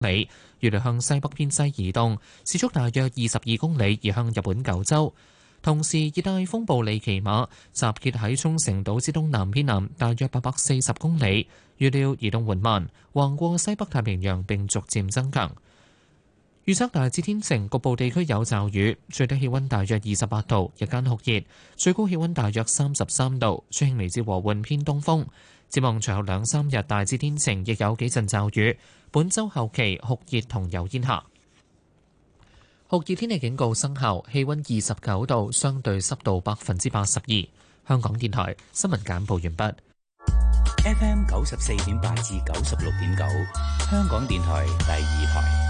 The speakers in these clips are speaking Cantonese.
里，預料向西北偏西移動，時速大約22公里，移向日本九州。同時，熱帶風暴利奇馬集結喺沖繩島之東南偏南，大約840公里，預料移動緩慢，橫過西北太平洋並逐漸增強。預測大致天晴，局部地區有驟雨，最低氣溫大約28度，日間酷熱，最高氣溫大約33度，吹輕微至和緩偏東風。展望隨後2、3日大致天晴，亦有幾陣驟雨。本週後期酷熱同有煙霞。酷熱天氣警告生效，氣溫29度，相對濕度82%。香港電台新聞簡報完畢。 FM 94.8至96.9，香港電台第2台。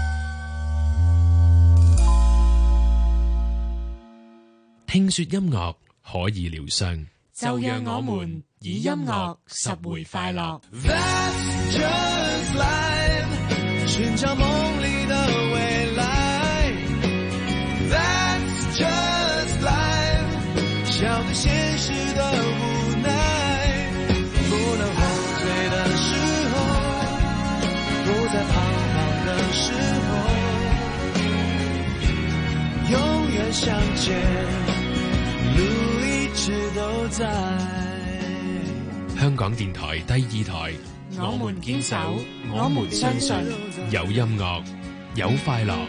聽說音樂可以療傷， 就讓我們以音樂拾回快樂。 That's just life， 尋找夢裡的未來。That's just life， 笑對現實的無奈。不能後退的時候，不再彷徨的時候，永遠向前。 香港電台第2台， 我們堅守，我們相信， 有音樂，有快樂。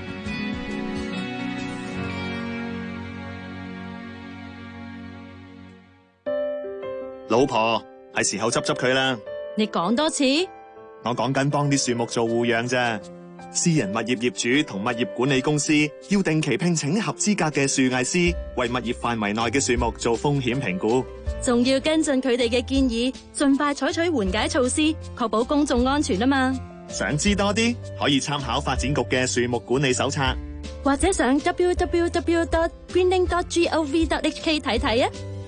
老婆，係時候執佢啦。 你講多次？ 我講緊幫啲樹木做護養啫。私人物業業主同物業管理公司要定期聘請合資格嘅樹藝師，為物業範圍內嘅樹木做風險評估， 仲要跟進佢哋嘅建議，盡快採取緩解措施，確保公眾安全啊嘛。 想知多啲，可以參考發展局嘅樹木管理手冊， 或者上 www.greening.gov.hk 睇睇啊。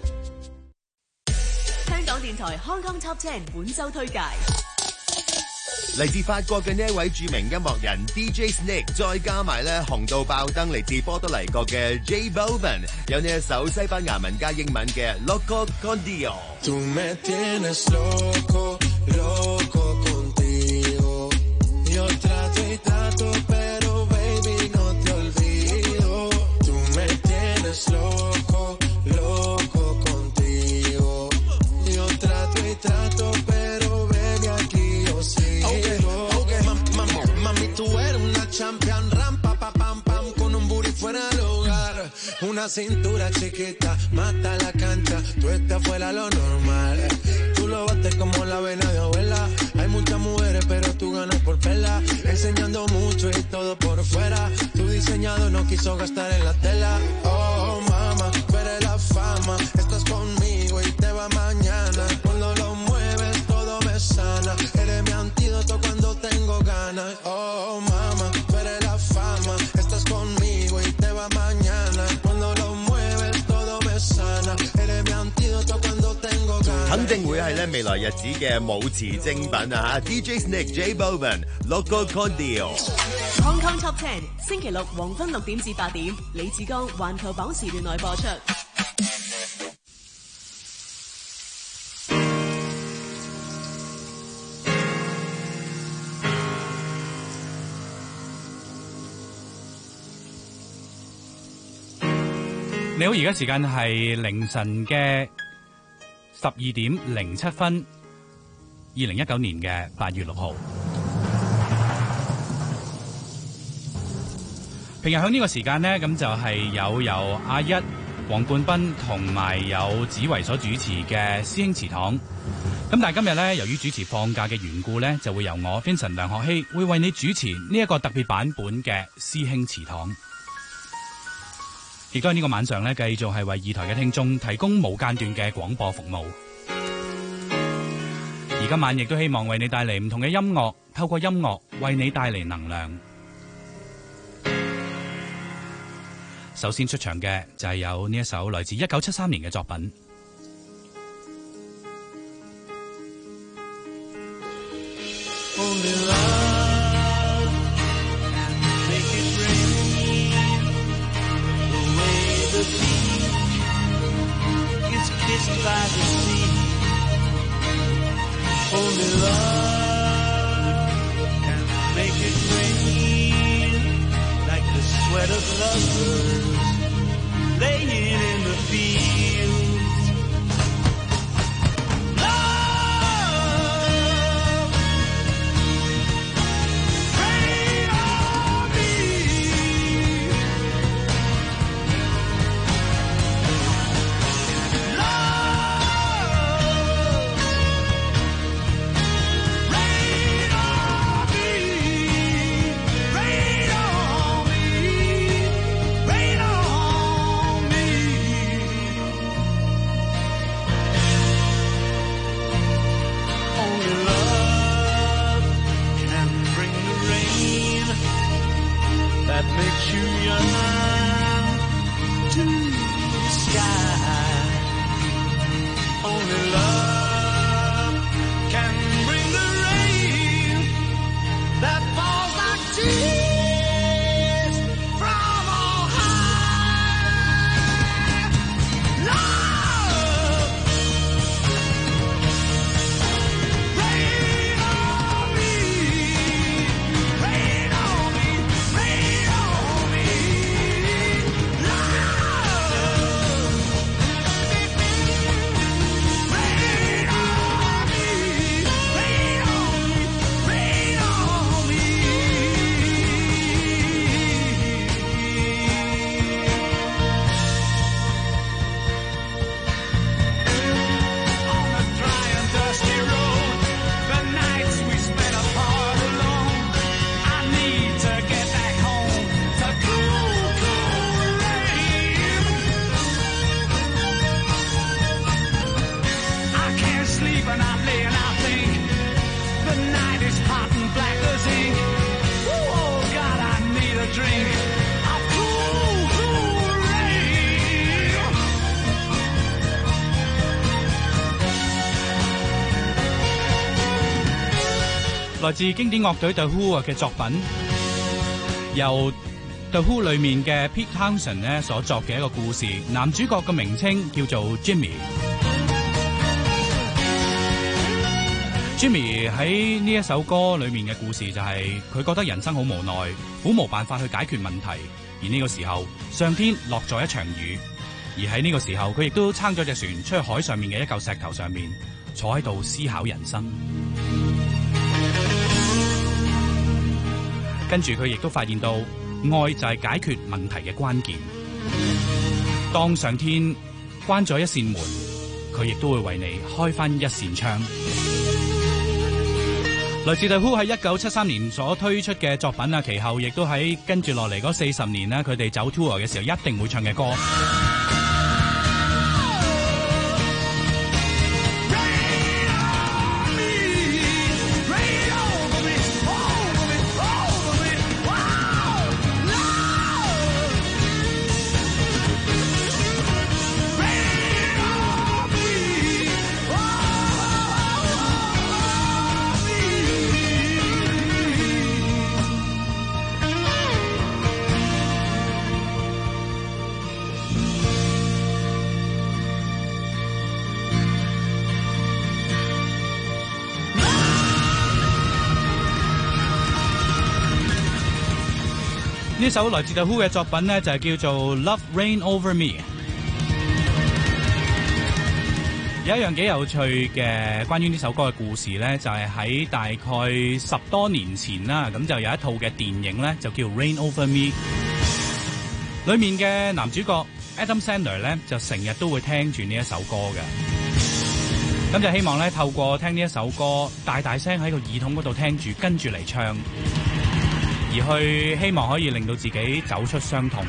香港電台 Hong Kong Top 10本周推介。 嚟自法國嘅呢一位著名音樂人 DJ Snake， 再加埋咧紅到爆燈嚟自波多黎各嘅 J Balvin， 有呢一首西班牙文加英文嘅 Loco Contigo。Tú me tienes loco, loco contigo. Yo trato y trato, pero baby no te olvido. Tú me tienes loco, loco contigo. Yo trato y trato, pero baby aquí yo sigo.Mami, tú eres una champion, rampa, pa, pam, pam, con un booty fuera del hogar. Una cintura chiquita, mata la cancha, tú estás fuera lo normal. Tú lo bates como la vena de abuela. Hay muchas mujeres, pero tú ganas por pela. Enseñando mucho y todo por fuera. Tu diseñado no quiso gastar en la tela. Oh, mama, tú eres la fama. Estás conmigo y te va mañana. Cuando lo mueves, todo me sana. Eres mi antídoto cuando tengo ganas. Oh, mama, tú eres la fama. Estás conmigo y te va mañana. Cuando lo mueves, todo me sana. Eres mi antídoto cuando tengo ganas. 肯定會係咧未來日子嘅舞池精品啊！ DJ Snake J Balvin Loco Contigo Hong Kong Top 10星期六黃昏6點至8點，李志剛環球榜時段內播出。 你好，而家時間係凌晨嘅12:07 2019年嘅8月6號。平日響呢個時間呢，咁就係由阿一、黃冠斌同埋有子維所主持嘅師兄祠堂。咁但係今日呢，由於主持放假嘅緣故呢，就會由我 Vincent 梁學希會為你主持呢一個特別版本嘅師兄祠堂。亦都喺呢個晚上呢，繼續係為2台嘅聽眾提供無間斷嘅廣播服務。而今晚亦都希望為你帶嚟唔同嘅音樂，透過音樂為你帶嚟能量。首先出場嘅就係有呢一首來自1973年嘅作品。 Kissed by the sea, only love can make it rain. sight of lovers laying in the fields. Love, rain on me. That makes you yearn to the sky. Only love can bring the rain that falls like tears from on high. Love, rain on me, rain on me, rain on me. Drink of cool, cool rain. 來自經典樂隊 The Who 嘅作品，由 The Who 裏面嘅 Pete Townshend 咧所作嘅一個故事，男主角嘅名稱叫做 Jimmy。Jimmy 喺呢一首歌裏面嘅故事就係佢覺得人生好無奈，苦無辦法去解決問題，而呢個時候上天落咗一場雨，而喺呢個時候佢亦都撐咗隻船出去海上面嘅一嚿石頭上面，坐喺度思考人生。跟住佢亦都發現到愛就係解決問題嘅關鍵。當上天關咗一扇門，佢亦都會為你開返一扇窗。來自 The Who 喺1973年所推出嘅作品啊，其後亦都喺跟住落嚟嗰40年啦，佢哋走 tour 嘅時候一定會唱嘅歌。呢首來自 The Who 嘅作品呢，就係叫做 Love Rain Over Me。有一樣幾有趣嘅關於呢首歌嘅故事呢，就係喺大概10多年前啦，咁就有一套嘅電影呢，就叫 Rain Over Me。裏面嘅男主角 Adam Sandler 呢，就成日都會聽住呢一首歌嘅，咁就希望呢，透過聽呢一首歌，大大聲喺個耳筒嗰度聽住，跟住嚟唱。而去希望可以令到自己走出傷痛，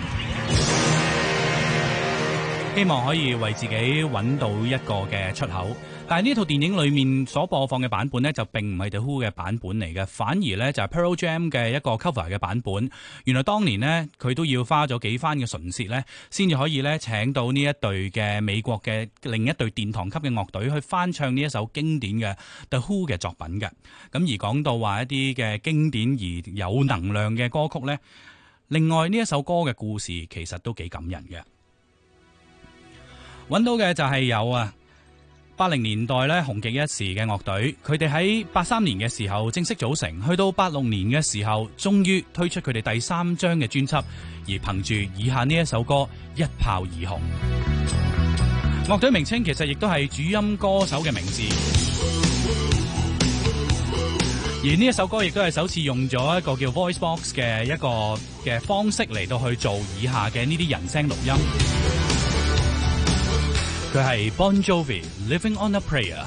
希望可以為自己揾到一個嘅出口。但係呢套電影裏面所播放嘅版本呢，就並唔係 The Who 嘅版本嚟嘅，反而呢就係 Pearl Jam 嘅一個 cover 嘅版本。原來當年呢，佢都要花咗幾番嘅唇舌呢，先至可以呢請到呢一隊嘅美國嘅另一隊殿堂級嘅樂隊去翻唱呢一首經典嘅 The Who 嘅作品嘅。咁而講到話一啲嘅經典而有能量嘅歌曲呢，另外呢一首歌嘅故事其實都幾感人嘅。揾到嘅就係有 80年代咧紅極一時嘅樂隊，佢哋喺83年嘅時候正式組成，去到86年嘅時候，終於推出佢哋第3張嘅專輯，而憑住以下呢一首歌一炮而紅。樂隊名稱其實亦都係主音歌手嘅名字，而呢一首歌亦都係首次用咗一個叫 Voice Box 嘅一個嘅方式嚟到去做以下嘅呢啲人聲錄音。佢係 Bon Jovi Living on a Prayer。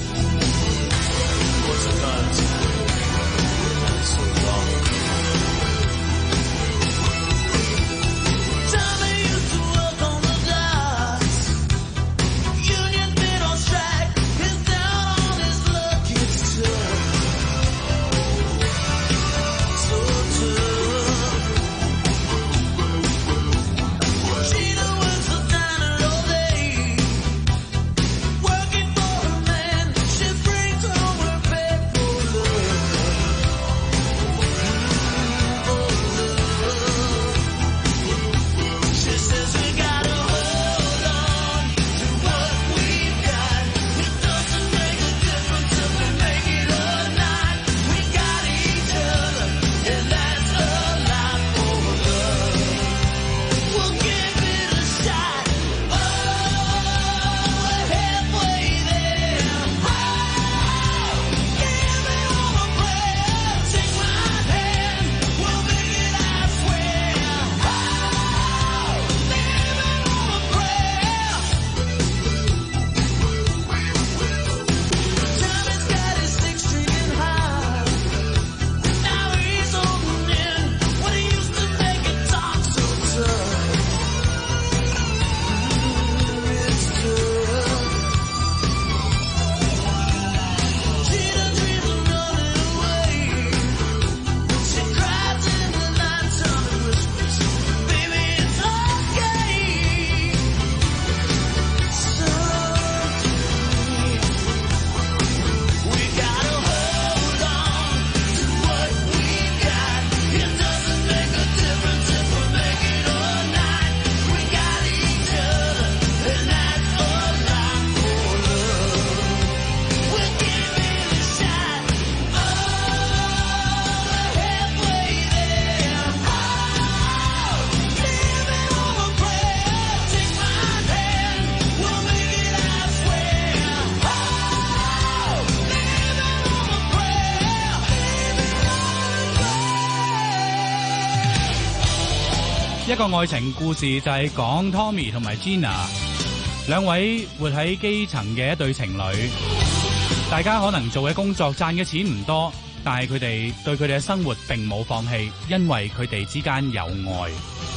一個愛情故事就係講 Tommy 同埋 Gina 兩位活喺基層嘅一對情侶，大家可能做嘅工作賺嘅錢唔多，但係佢哋對佢哋嘅生活並冇放棄，因為佢哋之間有愛。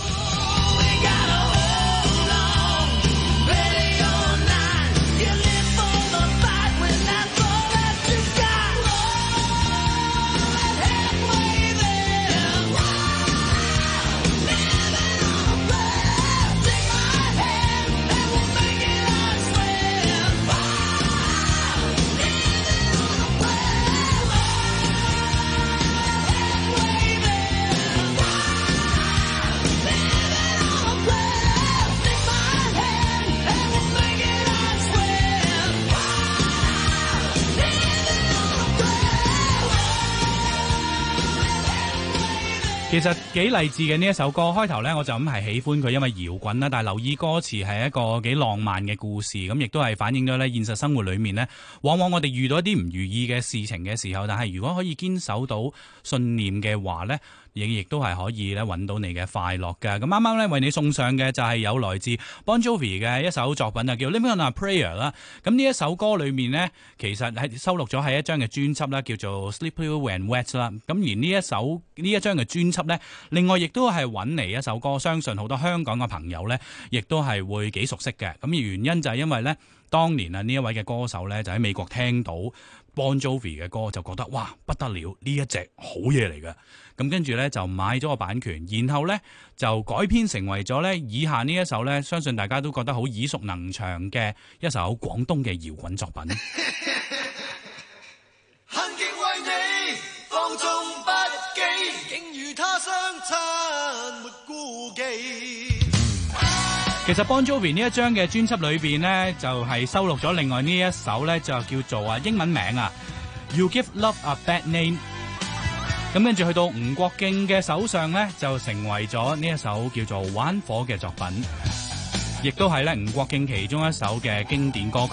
其實幾勵志嘅呢一首歌，開頭呢我就咁係喜歡佢，因為搖滾啦。但係留意歌詞係一個幾浪漫嘅故事，咁亦都係反映咗呢現實生活裏面呢，往往我哋遇到一啲唔如意嘅事情嘅時候，但係如果可以堅守到信念嘅話呢，亦都係可以咧揾到你嘅快樂嘅。咁啱啱咧為你送上嘅就係有來自 Bon Jovi 嘅一首作品啊，叫 Living on a Prayer 啦。咁呢一首歌裏面呢，其實係收錄咗喺一張嘅專輯啦，叫做 Slippery When Wet 啦。咁而呢一張嘅專輯呢，另外亦都係揾嚟一首歌，相信好多香港嘅朋友呢，亦都係會幾熟悉嘅。咁而原因就係因為呢，當年啊呢一位嘅歌手呢，就喺美國聽到 Bon Jovi 嘅歌，就覺得哇不得了，呢一隻好嘢嚟嘅。咁跟住呢，就買咗個版權，然後呢，就改編成為咗呢以下呢一首呢，相信大家都覺得好耳熟能詳嘅一首廣東嘅搖滾作品。 恨極為你放縱不羈，竟與他相親沒顧忌。 其實 Bon Jovi 呢一張嘅專輯裏邊呢，就係收錄咗另外呢一首呢，就叫做英文名You Give Love a Bad Name。咁跟住去到吳國敬嘅手上呢，就成為咗呢一首叫做玩火嘅作品，亦都係咧吳國敬其中一首嘅經典歌曲。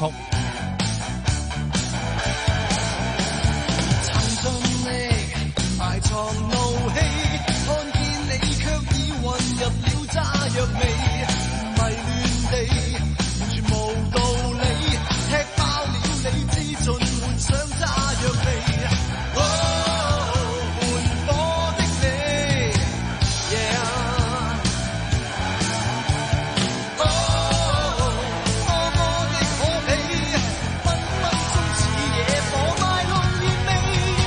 埋藏怒氣，看見你卻已混入了炸藥味，迷亂地完全無道理，踢爆了理智，盡換上炸藥味。換火的你 ，yeah。多麼的可喜，分分鐘似野火賣弄熱味。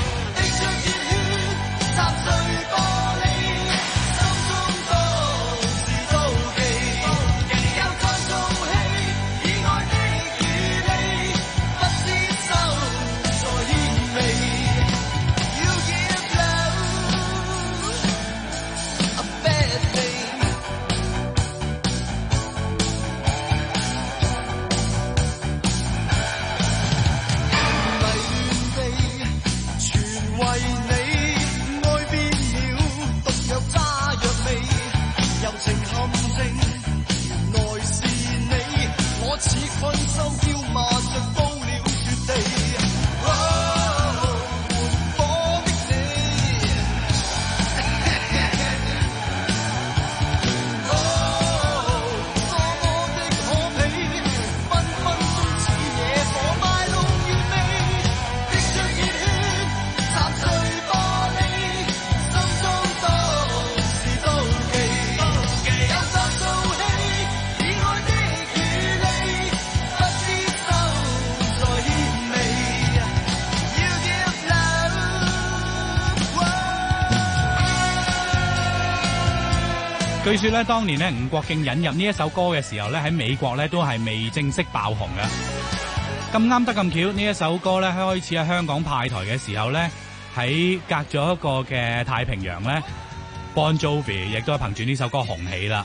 據說咧，當年咧吳國敬引入呢一首歌嘅時候咧，喺美國咧都係未正式爆紅嘅。咁啱得咁巧，呢一首歌咧開始喺香港派台嘅時候咧，喺隔咗一個嘅太平洋咧 ，Bon Jovi 亦都係憑住呢首歌紅起啦。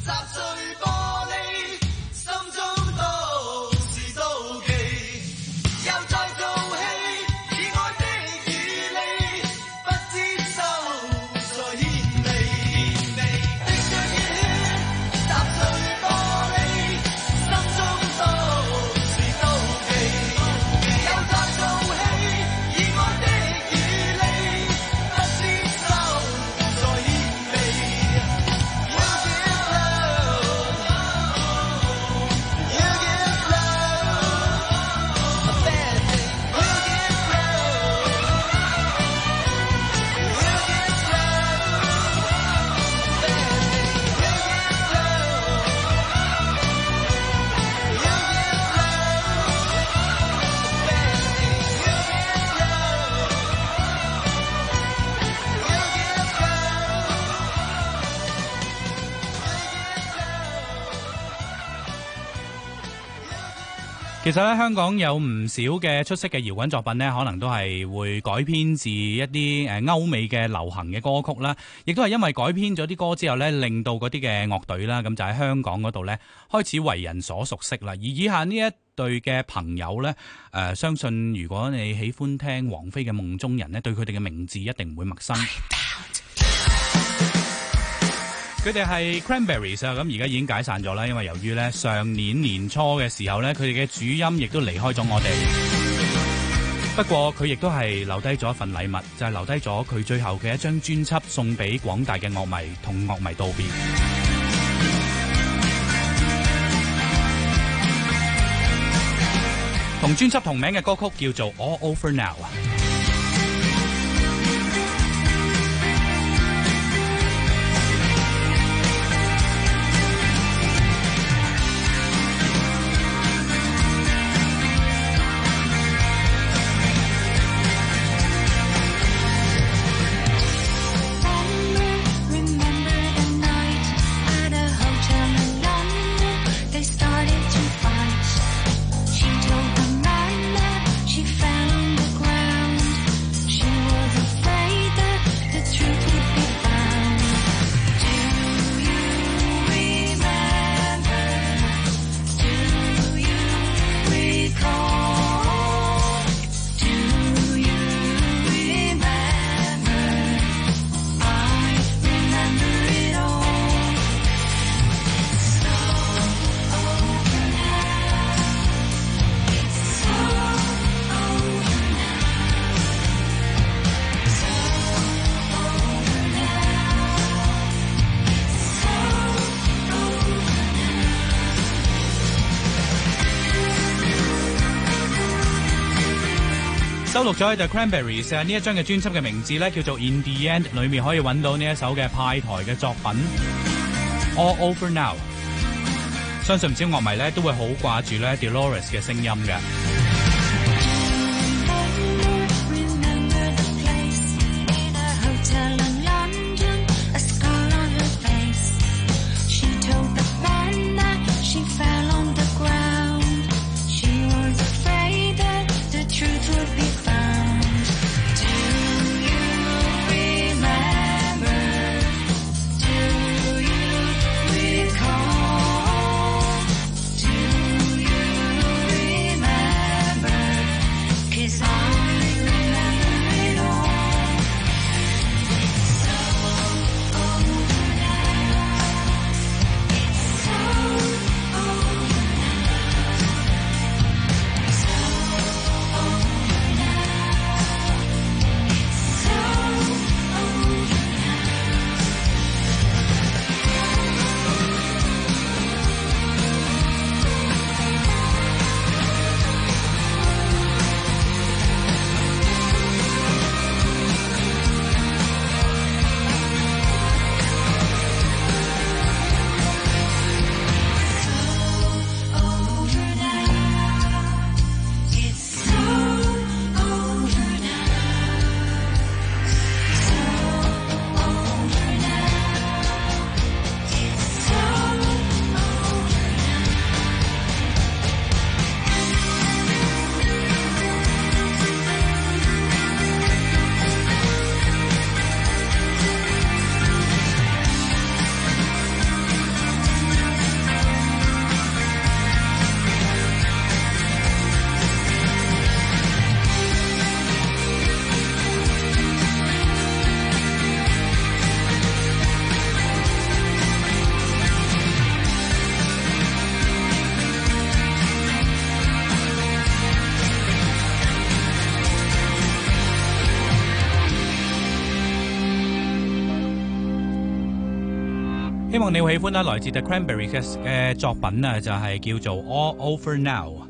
其實咧，香港有唔少嘅出色嘅搖滾作品呢，可能都係會改編自一啲歐美嘅流行嘅歌曲啦，亦都係因為改編咗啲歌之後呢，令到嗰啲嘅樂隊啦，咁就喺香港嗰度呢，開始為人所熟悉啦。而以下呢一對嘅朋友呢，相信如果你喜歡聽王菲嘅夢中人呢，對佢哋嘅名字一定唔會陌生。佢哋係 Cranberries 啊，咁而家已經解散咗啦，因為由於咧上年年初嘅時候咧，佢哋嘅主音亦都離開咗我哋。不過佢亦都係留低咗一份禮物，就係留低咗佢最後嘅一張專輯，送俾廣大嘅樂迷，同樂迷道別。同專輯同名嘅歌曲叫做 All Over Now。 She told the man that she found the ground. 收錄咗喺 The Cranberries 呢一張嘅專輯嘅名字咧叫做 In the End， 裏面可以揾到呢一首嘅派台嘅作品 All Over Now。相信唔少樂迷咧都會好掛住咧 Dolores 嘅聲音嘅。希望你會喜歡啦，來自 The Cranberries 嘅作品啊，就係叫做 All Over Now。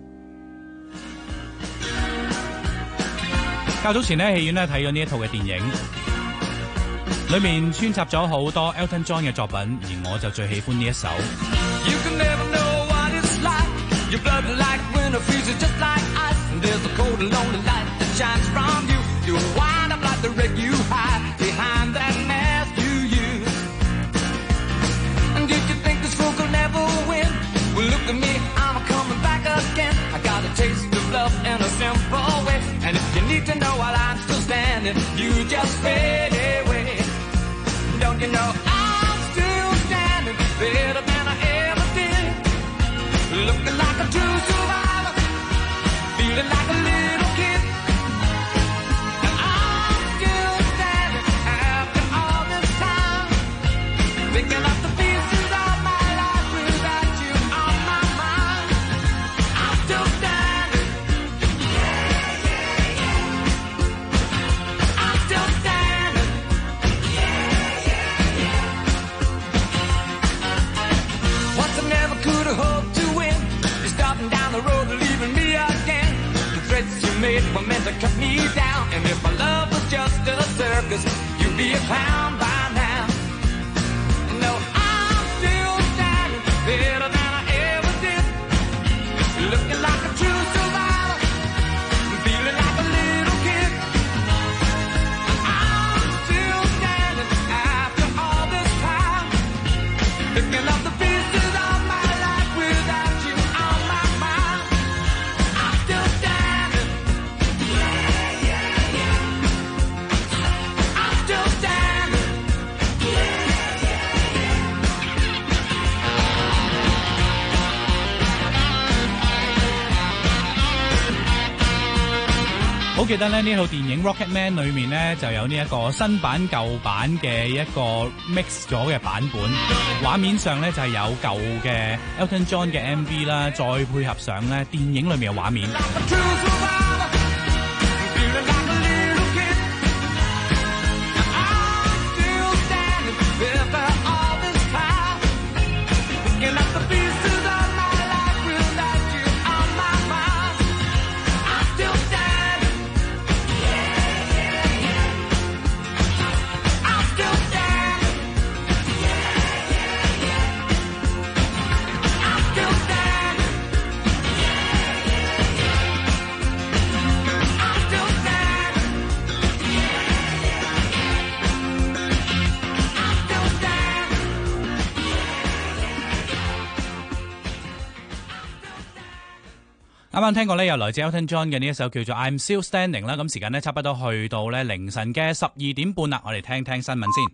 較早前呢，戲院呢睇咗呢一套嘅電影，裏面穿插咗好多 Elton John 嘅作品，而我就最喜歡呢一首。You can never know what it's like. Your blood like winter freezes just like ice. And there's a cold and lonely light that shines from you. You wind up like the wreck you hide behind that mask you use. And did you think this fool could never win? Well, look at me, I'm coming back again. I got a taste of love in a simple way. And if you need to know while I'm still standing, you just fade away. Don't you know I'm still standing better than I ever did? Looking like a true survivor, feeling like a little kid. And I'm still standing after all this time, picking up the pieces of my life without you on my mind. I'm still standing. Yeah, yeah, yeah. I'm still standing. Yeah, yeah, yeah. Once I never could have hoped to win. You're starting down the road and leaving me again. The threats you made were meant to cut me down. And if my love was just a circus, you'd be a clown by now. No, I'm still standing better than I ever did. Looking like a true survivor, feeling like a little kid. I'm still standing after all this time, picking up the pieces of my life without you on my mind. I'm still standing. Yeah, yeah, yeah. I'm still standing. Yeah, yeah, yeah.好記得咧，呢套電影 Rocketman 裏面咧就有呢一個新版舊版嘅一個 mix 咗嘅版本，畫面上咧就係有舊嘅 Elton John 嘅 MV 啦，再配合上咧電影裏面嘅畫面。 啱啱聽過咧，有來自 Elton John 嘅呢一首叫做 I'm Still Standing 啦。咁時間呢，差不多去到咧凌晨嘅12點半啦，我哋聽聽新聞先。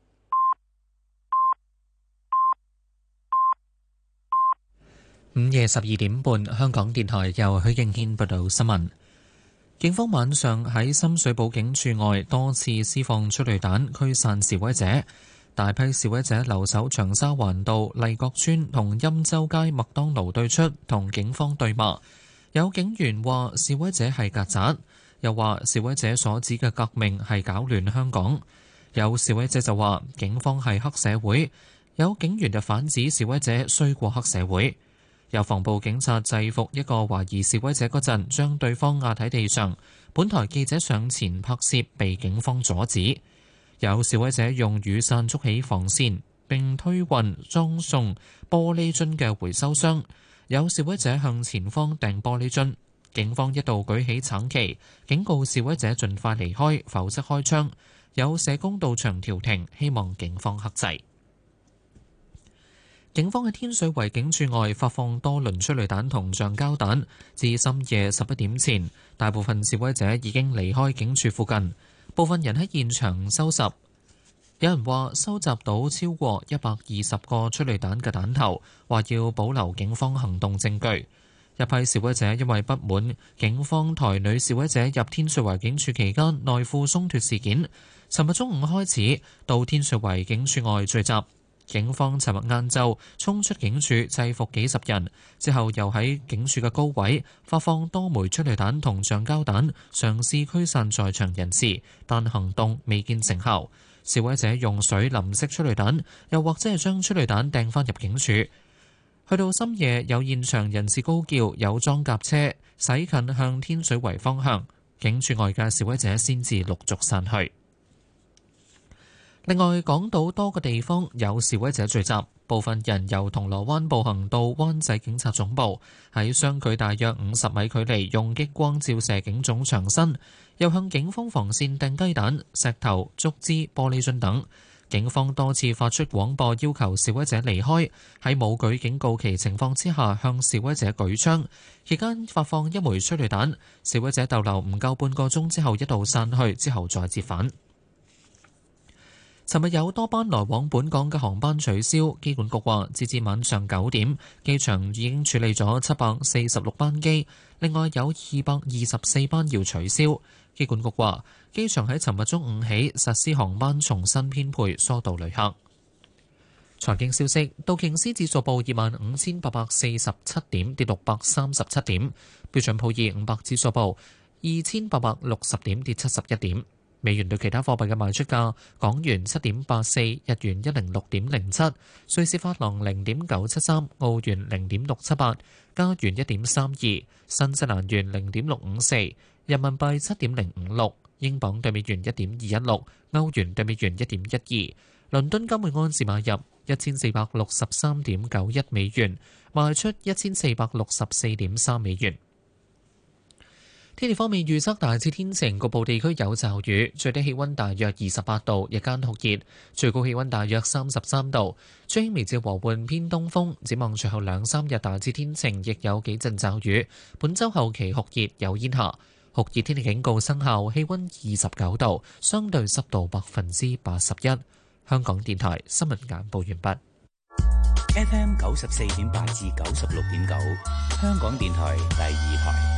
午夜12點半，香港電台由許敬軒報道新聞。警方晚上喺深水埗警署外多次施放催淚彈驅散示威者，大批示威者留守長沙灣道麗閣村同欽州街麥當勞對出，同警方對罵。有警員話示威者係曱甴，又話示威者所指嘅革命係搞亂香港。有示威者就話警方係黑社會，有警員就反指示威者衰過黑社會。有防暴警察制服一個懷疑示威者嗰陣，將對方壓喺地上。本台記者上前拍攝，被警方阻止。有示威者用雨傘築起防線，並推運裝送玻璃樽嘅回收箱。有示威者向前方掟玻璃樽，警方一度舉起橙旗，警告示威者盡快離開，否則開槍。有社工到場調停，希望警方克制。警方喺天水圍警署外發放多輪催淚彈同橡膠彈，至深夜11點前，大部分示威者已經離開警署附近，部分人喺現場收拾。有人話收集到超過120個催淚彈嘅彈頭，話要保留警方行動證據。一批示威者因為不滿警方抬女示威者入天水圍警署期間內褲鬆脱事件，尋日中午開始到天水圍警署外聚集。警方尋日晏晝衝出警署制服幾十人，之後又喺警署嘅高位發放多枚催淚彈同橡膠彈，嘗試驅散在場人士，但行動未見成效。示威者用水淋熄催淚彈，又或者係將催淚彈掟返入警署。去到深夜，有現場人士高叫有裝甲車駛近向天水圍方向，警署外嘅示威者先至陸續散去。另外，港島多個地方有示威者聚集，部分人由銅鑼灣步行到灣仔警察總部，喺相距大約50米距離用激光照射警總長身，又向警方防線掟雞蛋、石頭、竹枝、玻璃樽等。警方多次發出廣播要求示威者離開，喺冇舉警告旗情況之下向示威者舉槍，期間發放1枚催淚彈，示威者逗留唔夠半個鐘之後一度散去，之後再折返。尋日有多班來往本港嘅航班取消，機管局話截至晚上9點，機場已經處理咗746班機，另外有224班要取消。機管局話機場喺尋日中午起實施航班重新編配，疏導旅客。財經消息，道瓊斯指數報25,847點，跌637點；標準普爾500指數報2,860點，跌71點。美元對其他貨幣嘅賣出價：港元7.84，日元106.07，瑞士法郎0.973，澳元0.678，加元1.32，新西蘭元0.654，人民幣7.056，英鎊對美元1.216，歐元對美元1.12。倫敦金每盎司買入1463.91美元，賣出1464.3美元。天氣方面預測大致天晴，局部地區有驟雨，最低氣溫大約28度，日間酷熱，最高氣溫大約33度，吹輕微至和緩偏東風。展望隨後2-3日大致天晴，亦有幾陣驟雨。本週後期酷熱有煙霞，酷熱天氣警告生效，氣溫29度，相對濕度81%。香港電台新聞簡報完畢。 FM 94.8至96.9，香港電台第2台。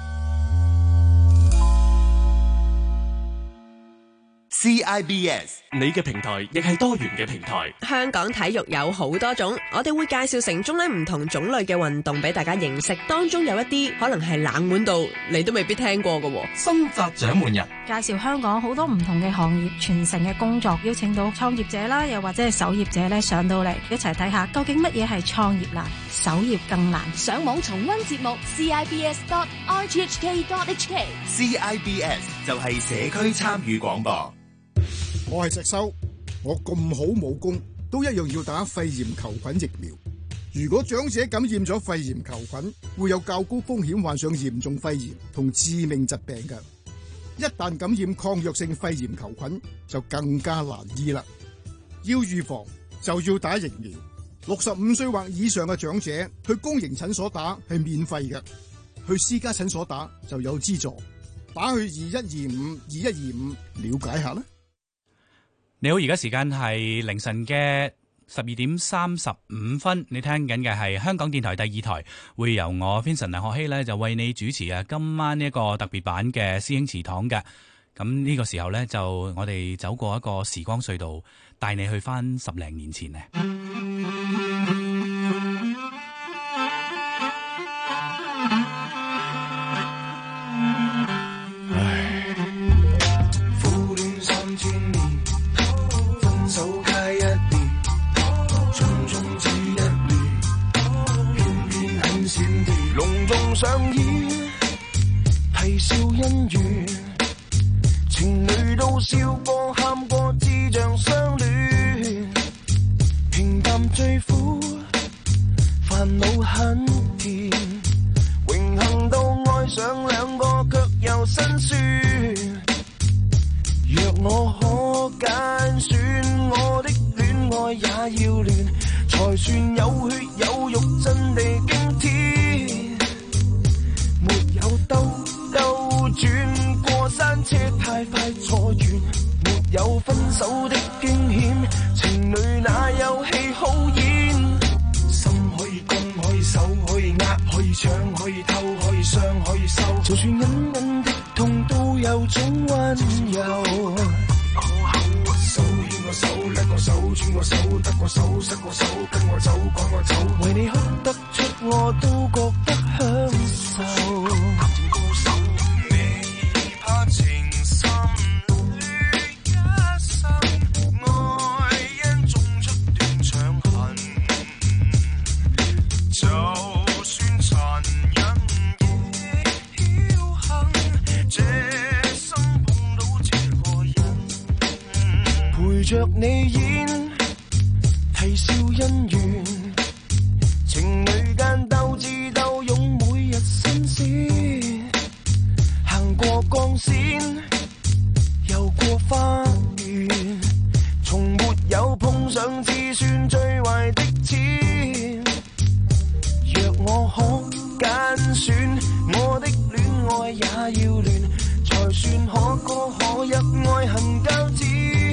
CIBS 你嘅平台亦係多元嘅平台。 香港體育有好多種，我哋會介紹城中唔同種類嘅運動俾大家認識，當中有一啲可能係冷門到你都未必聽過嘅。 新澤獎門人介紹香港好多唔同嘅行業傳承嘅工作，邀請到創業者啦，又或者係守業者咧上到嚟一齊睇下究竟乜嘢係創業難，守業更難。 上網重溫節目 CIBS.RTHK.HK CIBS 就係社區參與廣播。 我係石修，我咁好武功，都一樣要打肺炎球菌疫苗。如果長者感染咗肺炎球菌，會有較高風險患上嚴重肺炎同致命疾病嘅。一旦感染抗藥性肺炎球菌，就更加難醫啦。要預防就要打疫苗。65歲或以上嘅長者去公營診所打係免費嘅。 去私家診所打就有資助，打去21252125了解下啦。 你好，而家時間係凌晨嘅12:35，你聽緊嘅係香港電台第2台，會由我 Vincent 梁學希呢就為你主持啊今晚呢一個特別版嘅師兄祠堂嘅。咁呢個時候呢，就我哋走過一個時光隧道，帶你去翻10零年前呢。 上演啼笑姻緣，情侶都笑過喊過，只像相戀。平淡最苦，煩惱很甜，榮幸都愛上兩個，卻又辛酸。若我可揀選，我的戀愛也要亂，才算有血有肉，真地驚天。沒有兜兜轉過山車，太快坐完，沒有分手的驚險，情侶哪有戲好演？心可以攻可以守，可以呃可以搶，可以偷可以傷可以收，就算隱隱的痛都有種溫柔。手牽個手，甩個手，轉個手，得個手，失個手，跟我走，趕我走，為你哭得出我都覺得享受。談高手，未怕情深裏一生，愛因種出斷腸痕，就算殘忍亦僥倖，這生碰到這個人，陪着你演啼笑姻緣，情侶間鬥智鬥勇，每日新鮮，行過鋼線遊過花園，從沒有碰上至算最壞的錢。若我可揀選，我的戀愛也要亂，才算可歌可泣，愛恨交織，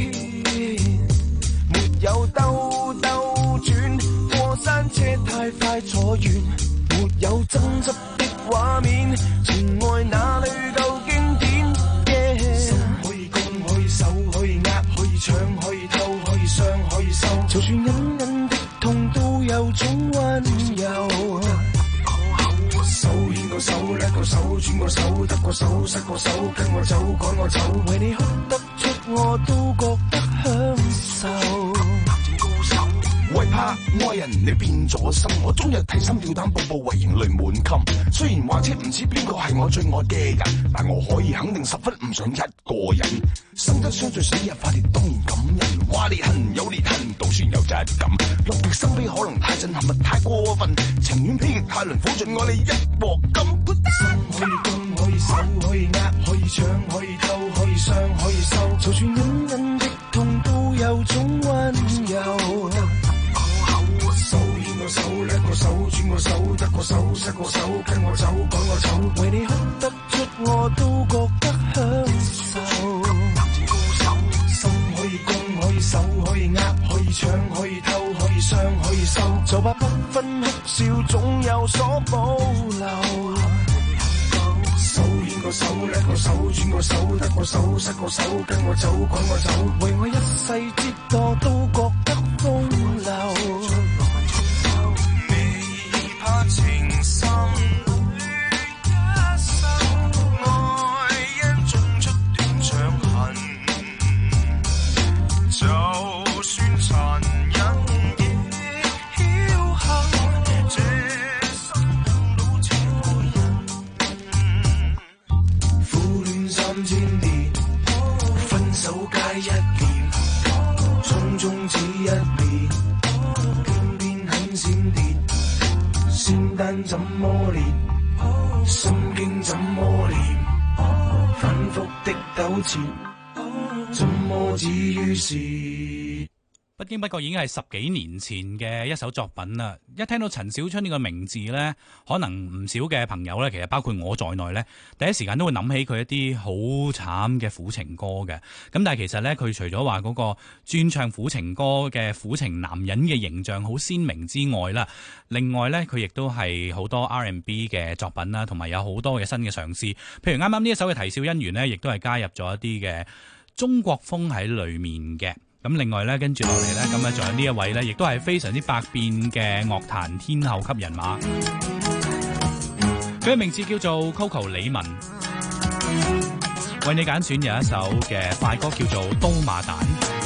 沒有兜兜轉過山車，太快坐完，沒有爭執的畫面，情愛哪裏夠經典？心可以攻可以守，可以呃可以搶，可以偷可以傷可以收，就算隱隱的痛都有種溫柔。手牽個手，甩個手，轉個手，得個手，失個手，跟我走，趕我走，為你哭得出我都覺得享受。為怕愛人你變咗心，我終日提心吊膽，步步為營淚滿襟。雖然話者唔知邊個係我最愛嘅人，但我可以肯定十分唔想一個人。生得相聚，死日化蝶，當然感人。話裂痕有裂痕，都算有質感。落極生悲可能太震撼，咪太過分。情願披極太輪，苦盡我哋一鑊金。心可以攻可以守，可以呃可以搶，可以偷可以傷可以收，就算隱隱的痛都有種溫柔。手牽個手，甩個手，轉個手，得個手，失個手，跟我走，趕我走，為你哭得出我都覺得享受。心可以攻可以守，可以呃可以搶，可以偷可以傷可以收，就怕不分哭笑總有所保留。手牽個手，甩個手，轉個手，得個手，失個手，跟我走，趕我走，為我一世折墮都覺得風流。情深裏一生，愛因種出斷腸痕，就算殘忍亦僥倖，這生碰到這個人。苦戀3000年，分手皆一念，匆匆只一面，偏偏很閃電。仙丹怎麼練，心經怎麼練，反覆的糾纏，怎麼止於事？ 不經不覺已經係10幾年前嘅一首作品啦。一聽到陳小春呢個名字呢，可能唔少嘅朋友呢，其實包括我在內呢，第一時間都會諗起佢一啲好慘嘅苦情歌嘅。咁但係其實呢，佢除咗話嗰個專唱苦情歌嘅苦情男人嘅形象好鮮明之外啦，另外呢，佢亦都係好多 R&B 嘅作品啦，同埋有好多嘅新嘅嘗試。譬如啱啱呢一首嘅《啼笑姻緣》呢，亦都係加入咗一啲嘅中國風喺裏面嘅。咁另外咧，跟住落嚟咧，咁啊仲有呢一位咧，亦都係非常之百變嘅樂壇天后級人馬。佢嘅名字叫做 Coco 李玟，為你揀選有一首嘅快歌叫做《刀馬旦》。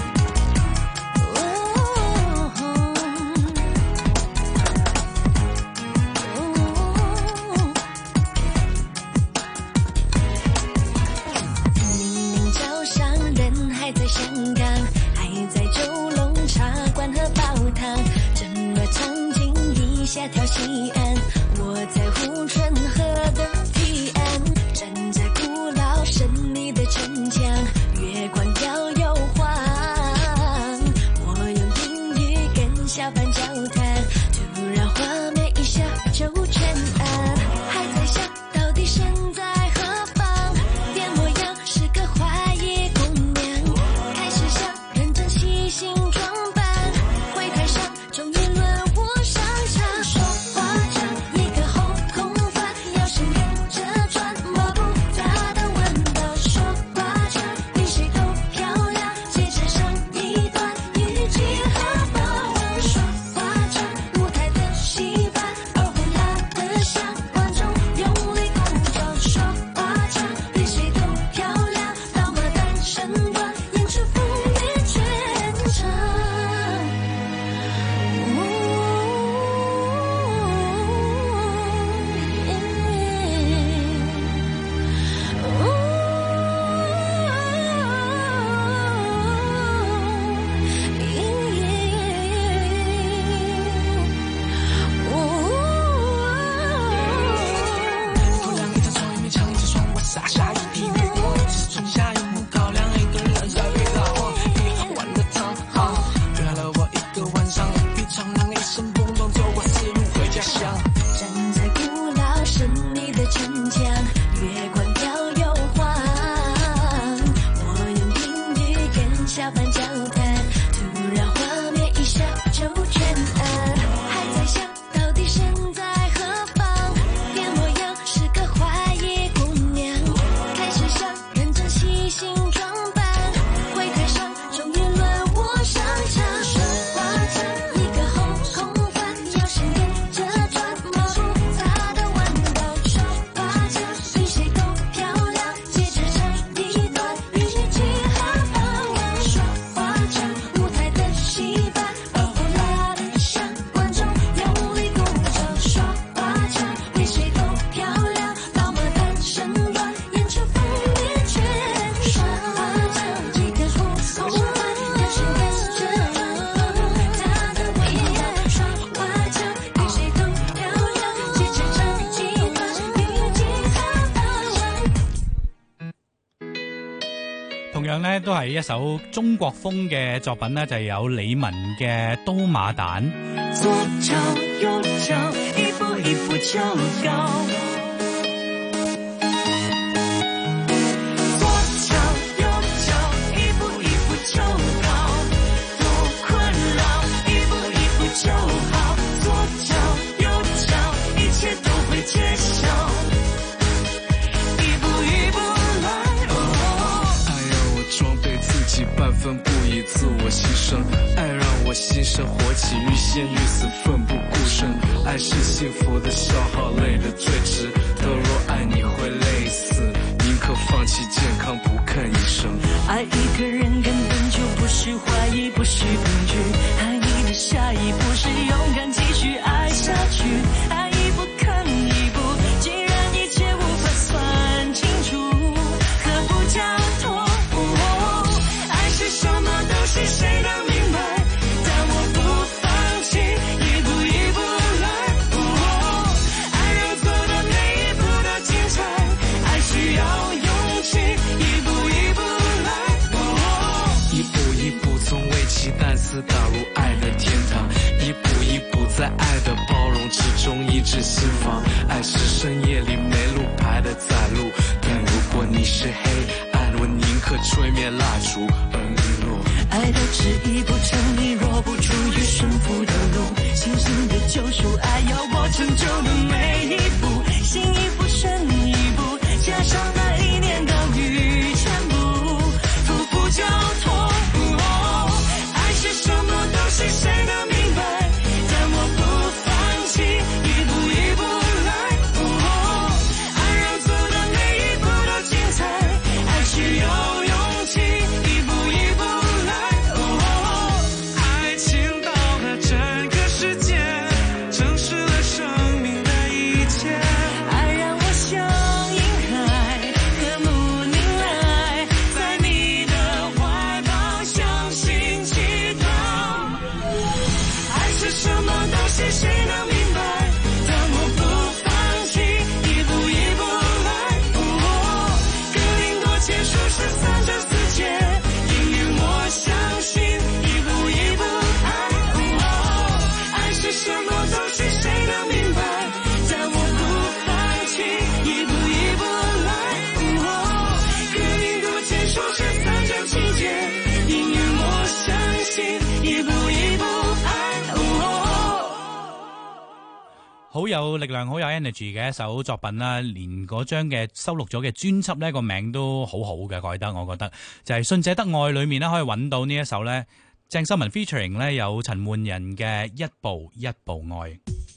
下條西岸，我在護城河的堤岸，站在古老神秘的城牆，月光耀又晃。我用英語跟小販交談，突然畫面一下就全暗，還在想到底身在何方，變模樣是個花衣姑娘，開始想認真細心裝扮，會台上終於輪我上場。 同樣呢都係一首中國風嘅作品呢，就係有李玟嘅《刀馬旦》。 左腳右腳，一步一步就高。左腳右腳，一步一步就高。多困擾，一步一步就好。左腳右腳，一切都會揭曉。 半分不以自我犧牲，愛讓我心生火起，欲仙欲死，奮不顧身。愛是幸福的消耗，累的最值得。若愛你會累死，寧可放棄健康，不看醫生。 愛一個人根本就不是懷疑，不是恐懼，愛你的下一步是勇敢繼續愛下去，愛一步看一步，既然一切無法算清楚，何不交託？什麼東西誰都明白，但我不放棄，一步一步來。愛要做的每一步都精彩，愛需要勇氣，一步一步來。 一步一步從未起，但似打的天堂，一步一步在爱的包容之中一直释放。爱是深夜里没路牌的在路，但如果你是黑暗，我宁可吹灭蜡烛而日落。 爱的旨意不成你若不处于顺服的路，信心的救赎，爱要我成就的每一步，心一步深一步，加上那一念高于全部，夫妇交托。爱是什么都是谁能明白，但我不放弃，一步一步来。爱让走的每一步都精彩，爱需要勇气，一步一步来。 爱情到了整个世界，证实了生命的一切。 爱让我像婴孩，和睦宁来，在你的怀抱相信祈祷。爱是什么都是谁能明白，但我不放弃，一步一步来。格林多前书13章4节，应允我相信，一步一步爱。爱是什么都是谁能明白，但我不放弃，一步一步来。格林多前书13章7节，应允我相信，一步一步愛。 好有力量、好有 energy 嘅一首作品啦，連嗰張嘅收錄咗嘅專輯呢個名都好好嘅，改得我覺得就係《信者得愛》裏面咧可以揾到呢一首咧，鄭秀文 featuring 咧有陳奐仁嘅一步一步愛。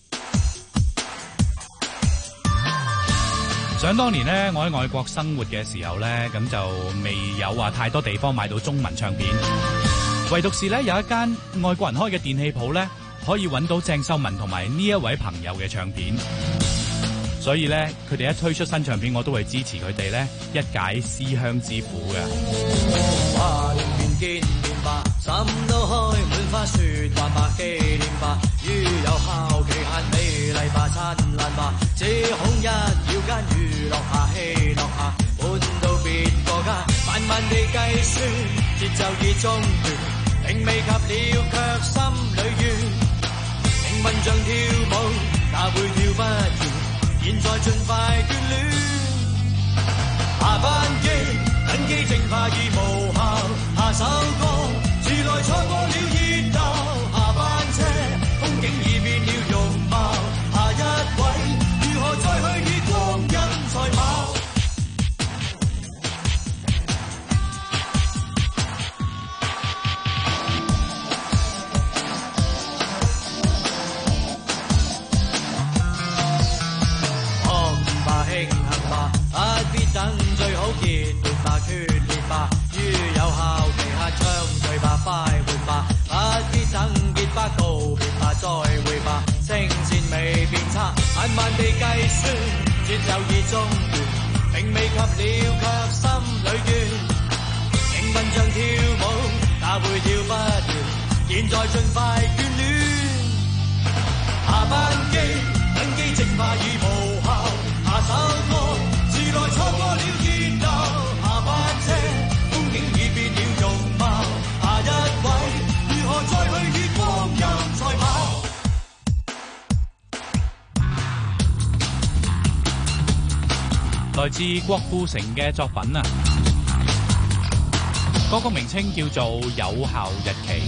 想當年咧，我喺外國生活嘅時候咧，咁就未有話太多地方買到中文唱片，唯獨是咧有一間外國人開嘅電器鋪咧，可以揾到鄭秀文同埋呢一位朋友嘅唱片，所以咧佢哋一推出新唱片，我都會支持佢哋咧一解思鄉之苦嘅。 話願見面吧，心都開滿花雪幻吧，紀念吧，於有效期限美麗吧，燦爛吧，只恐一秒間娛樂下戲樂下，換到別個家，慢慢地計算，節奏已中斷，並未及了卻心裏怨。命運像跳舞，哪會跳不完？現在盡快眷戀。下班機，等機淨化已無效。下首歌，自來錯過了熱鬧。下班車，風景已變了容貌。下一位，如何再去以光陰賽跑？慶幸吧，不必等最好結裂吧，決裂吧，於有效期下暢聚吧，快活吧，不必等結巴告別吧，再會吧，聲線未變差，慢慢地計算，節奏已中斷，並未及了卻心裏怨，命運像跳舞，哪會跳不完？現在盡快眷戀，下班機等機淨化已無效。下首歌，自來錯過了熱鬧。下班車，風景已變了容貌。下一位，如何再去與光陰賽跑？ 來自郭富城嘅作品啊，歌曲名稱叫做《有效日期》。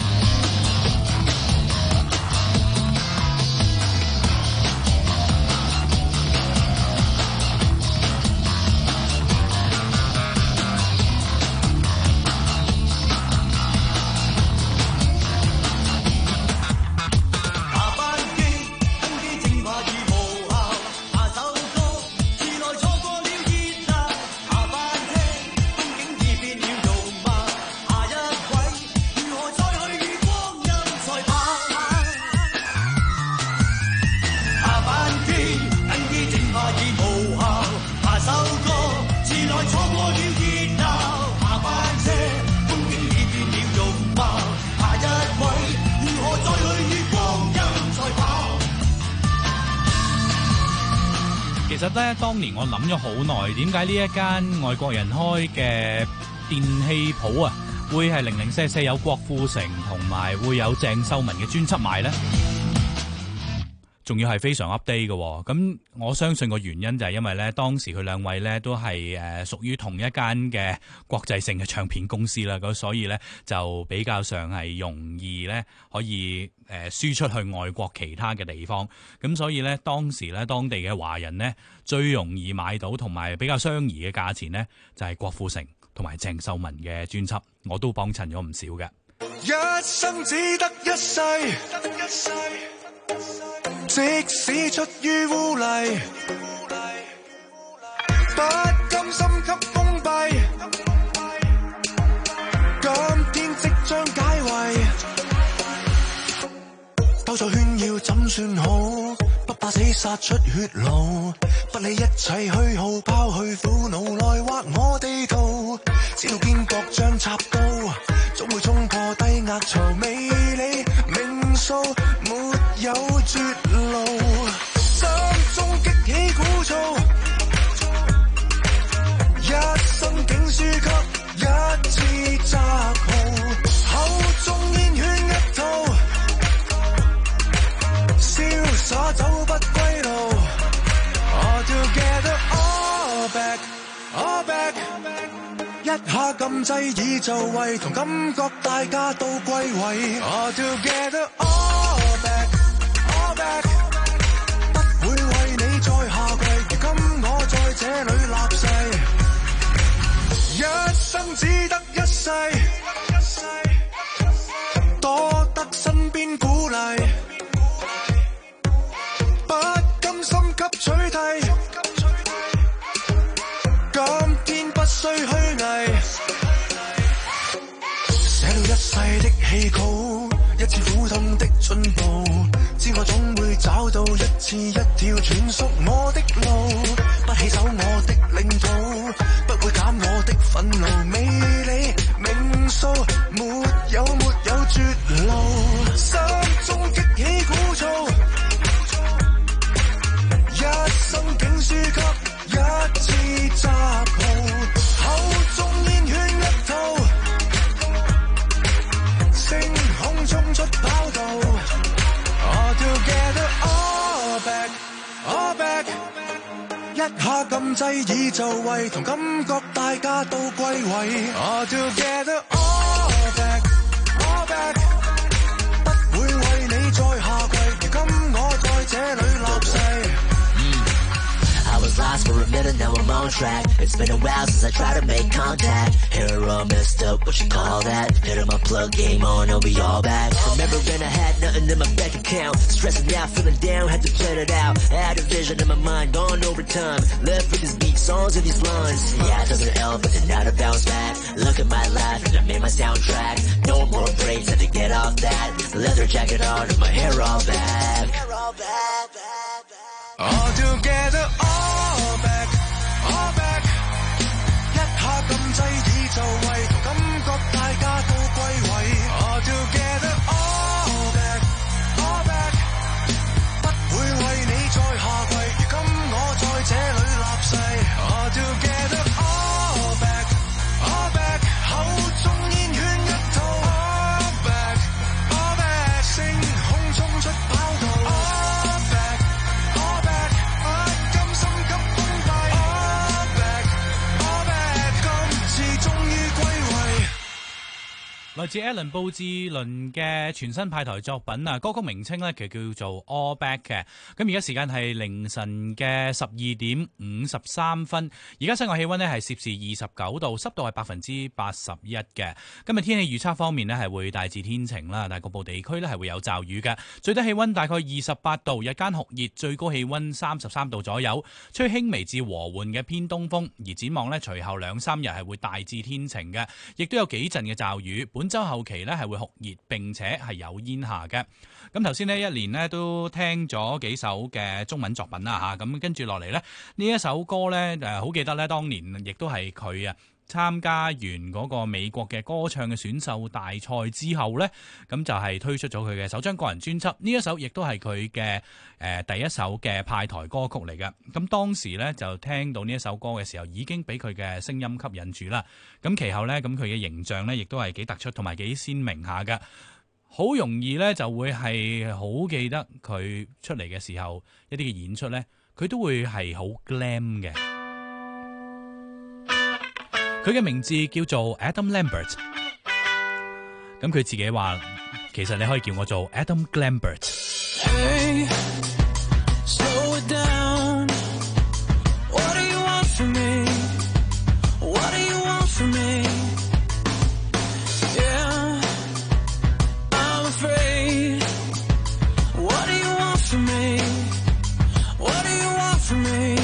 其實咧，當年我諗咗好耐，點解呢一間外國人開嘅電器鋪啊， 會係零零舍舍有郭富城同埋會有鄭秀文嘅專輯賣呢？仲要係非常 update 嘅，咁我相信個原因就係因為咧，當時佢兩位咧都係屬於同一間嘅國際性嘅唱片公司啦，咁所以咧就比較上係容易咧可以輸出去外國其他嘅地方，咁所以咧當時咧當地嘅華人咧最容易買到同埋比較相宜嘅價錢咧就係郭富城同埋鄭秀文嘅專輯，我都幫襯咗唔少嘅。 一生只得一世，即使出於污泥，不甘心給封閉。今天即將解圍，兜咗圈要怎算好？不怕死殺出血路，不理一切虛耗，拋去苦惱來畫我地圖。知道邊各將插刀，總會衝破低壓槽，美麗命數沒有絕路，心中激起鼓噪，一生竟輸給一次雜號，口中煙圈一套，瀟灑走不歸路。All together, all back, all back。一下撳掣已就位，同感覺大家都歸位。All together, all back, all back。不會為你再下跪，如今我在這裏立誓，一生只得一世，多得身邊鼓勵，不甘心給取替。今天不需虛偽，寫了一世的戲稿，一次苦痛的進步，知我總會找到一次一條全屬我的路，不起手我的領土，不會減我的憤怒，美麗命數沒有絕路，心中激起鼓噪，一生竟輸給一次雜號，口中煙圈一套，星空衝出跑道。All together, all back, all back。一下撳掣已就位，同感覺大家都歸位。All together, all back, all back。不會為你再下跪，如今我在這裏立誓。 I was lost for a minute, now I'm on track. It's been a while since I tried to make contact. Hero messed up, what you call that? Hit 'em up, plug game on, I'll be all back. Remember when I had nothing in my bank account, stressing out, feeling down, had to plan it out. I had a vision in my mind, gone over time. Left with these beats, songs and these lines. Yeah, I took an L, but then now to bounce back. Look at my life, and I made my soundtrack. No more breaks, had to get off that. Leather jacket on, and my hair all back. All together, all back, all back。一下撳掣已就位，同感覺大家都歸位。All together, all back, all back。不會為你再下跪，如今我在這裏立誓。All together, all back, all back。口中煙圈一套。All back, all back。星空衝出跑道。All back, all back。不甘心給封閉。All back, all back。今次終於歸位。 來自 Alan 布志倫嘅全新派台作品啊，歌曲名稱咧其實叫做 All Back 嘅。咁而家時間係凌晨嘅12:53，而家室外氣溫咧係攝氏29度，濕度係81%嘅。今日天氣預測方面咧係會大致天晴啦，但係局部地區咧係會有驟雨嘅。最低氣溫大概28度，日間酷熱，最高氣溫33度左右，吹輕微至和緩嘅偏東風。而展望咧隨後2-3日係會大致天晴嘅，亦都有幾陣嘅驟雨。本週後期咧係會酷熱並且係有煙霞嘅。咁頭先呢一連呢都聽咗幾首嘅中文作品啦嚇，咁跟住落嚟呢，呢一首歌呢好記得呢當年亦都係佢參加完嗰個美國嘅歌唱嘅選秀大賽之後呢，咁就係推出咗佢嘅首張個人專輯。呢一首亦都係佢嘅第一首嘅派台歌曲嚟嘅。咁當時呢，就聽到呢一首歌嘅時候，已經俾佢嘅聲音吸引住啦。咁其後呢，咁佢嘅形象呢，亦都係幾突出同埋幾鮮明下嘅。好容易呢，就會係好記得佢出嚟嘅時候一啲嘅演出呢，佢都會係好 glam 嘅。佢嘅名字叫做 Adam Lambert， 咁佢自己話，其實你可以叫我做 Adam Glambert。Hey, slow it down. What do you want from me? What do you want from me? Yeah, I'm afraid. What do you want from me? What do you want from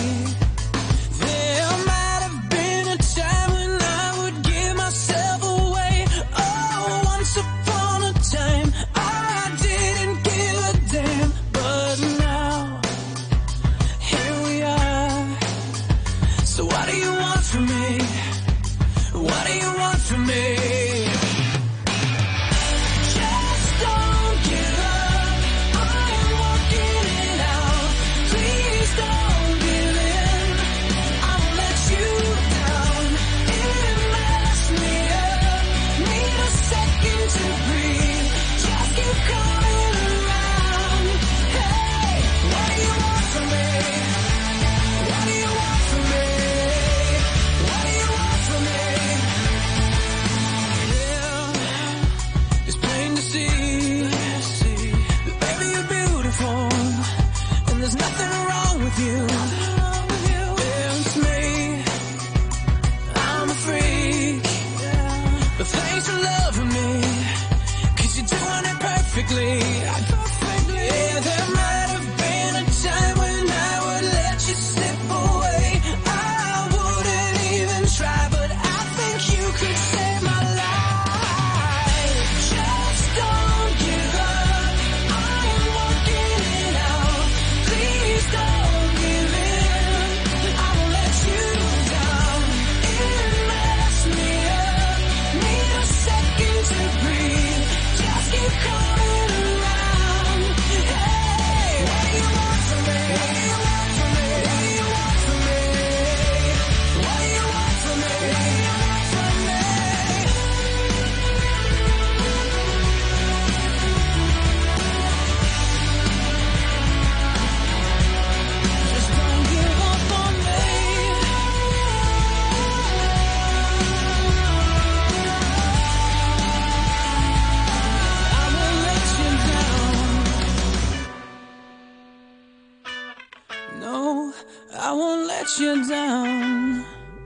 me?I won't let you down.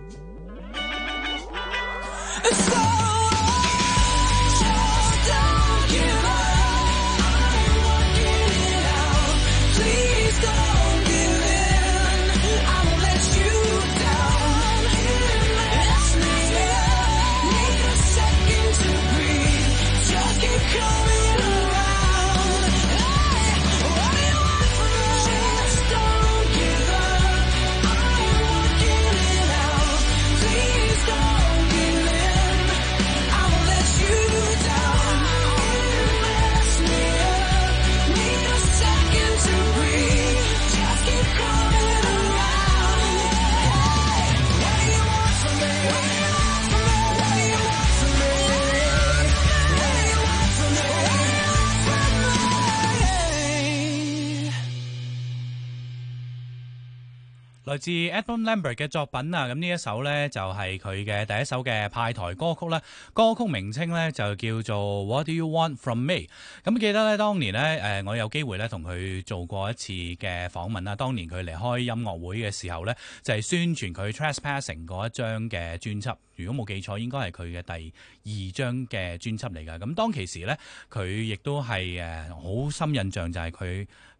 So just don't give up. I'm working it out. Please don't give in. I won't let you down. Ask me up. Need a second to breathe. Just keep coming around. Hey, what do you want from me? Just don't give up.Please don't give in. I won't let you down. Mess me up. Need a second to breathe. Just keep coming around. Hey, what do you want from me? What do you want from me? What do you want from me? What do you want from me? From me.來自 Adam Lambert 嘅作品啊，咁呢一首呢，就係佢嘅第一首嘅派台歌曲啦。歌曲名稱呢，就叫做 What Do You Want From Me。咁記得呢，當年呢，我有機會呢同佢做過一次嘅訪問啦。當年佢離開音樂會嘅時候呢，就係宣傳佢 Trespassing 嗰一張嘅專輯。如果冇記錯，應該係佢嘅第2張嘅專輯嚟㗎。咁當其時呢，佢亦都係好深印象，就係佢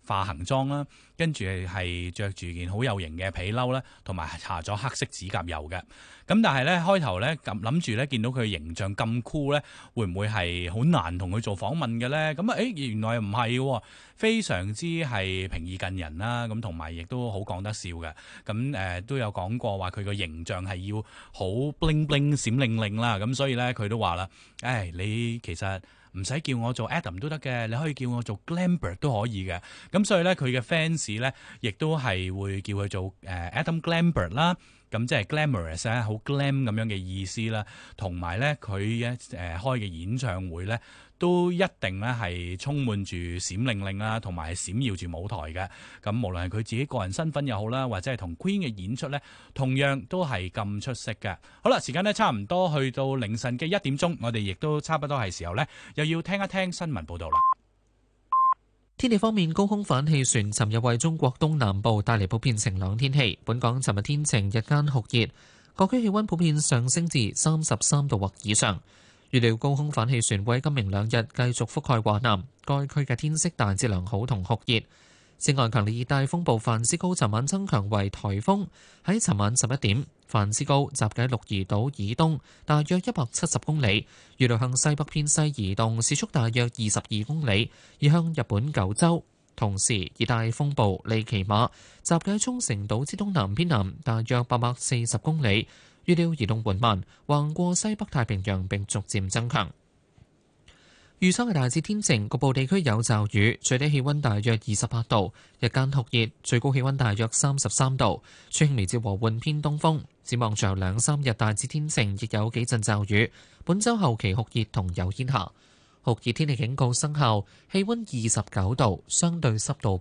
化行裝啦，跟住係着住件好有型嘅皮褸啦，同埋搽咗黑色指甲油嘅。咁但係咧開頭咧諗住咧見到佢形象咁酷咧，會唔會係好難同佢做訪問嘅咧？咁啊原來唔係喎，非常之係平易近人啦。咁同埋亦都好講得笑嘅。咁都有講過話佢個形象係要好 bling bling 閃靈靈啦。咁所以咧佢都話啦，你其實唔使叫我做 Adam 都得嘅，你可以叫我做 Glambert 都可以嘅。咁所以咧佢嘅 fans 咧亦都係會叫佢做Adam Glambert 啦。咁即係 glamorous 咧，好 glam 咁樣嘅意思啦。同埋咧佢開嘅演唱會咧都一定咧係充滿住閃靈靈啦，同埋閃耀住舞台嘅。咁無論係佢自己個人身份又好啦，或者係同 Queen 嘅演出咧，同樣都係咁出色嘅。好啦，時間咧差唔多去到凌晨嘅1點鐘，我哋亦都差不多係時候咧，又要聽一聽新聞報導啦。 天氣方面，高空反氣旋尋日為中國東南部帶嚟普遍晴朗天氣。本港尋日天晴，日間酷熱，各區氣溫普遍上升至33度或以上。預料高空反氣旋會喺今明兩日繼續覆蓋華南，該區嘅天色大致良好同酷熱。此外，強烈熱帶風暴范斯高尋晚增強為颱風，喺尋晚11點，范斯高集結喺鹿兒島以東大約170公里，預料向西北偏西移動，時速大約22公里，移向日本九州。同時，熱帶風暴利奇馬集結喺沖繩島之東南偏南大約840公里，預料移動緩慢，橫過西北太平洋並逐漸增強。預測係大致天晴，局部地區有驟雨，最低氣溫大約28度，日間酷熱，最高氣溫大約33度，吹輕微至和緩偏東風。展望最後2-3日大致天晴，亦有幾陣驟雨。本週後期酷熱同有煙霞，酷熱天氣警告生效，氣溫29度，相對濕度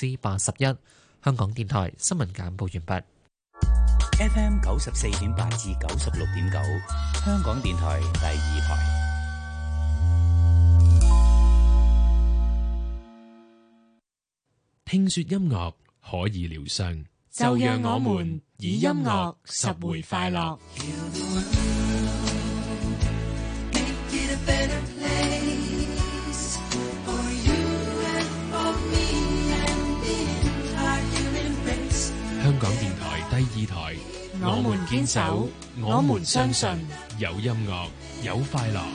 81%。香港電台新聞簡報完畢。 FM 94.8至96.9，香港電台第二台。 聽說音樂可以療傷， 就讓我們以音樂拾回快樂。 香港電台第二台， 我們堅守，我們相信， 有音樂，有快樂。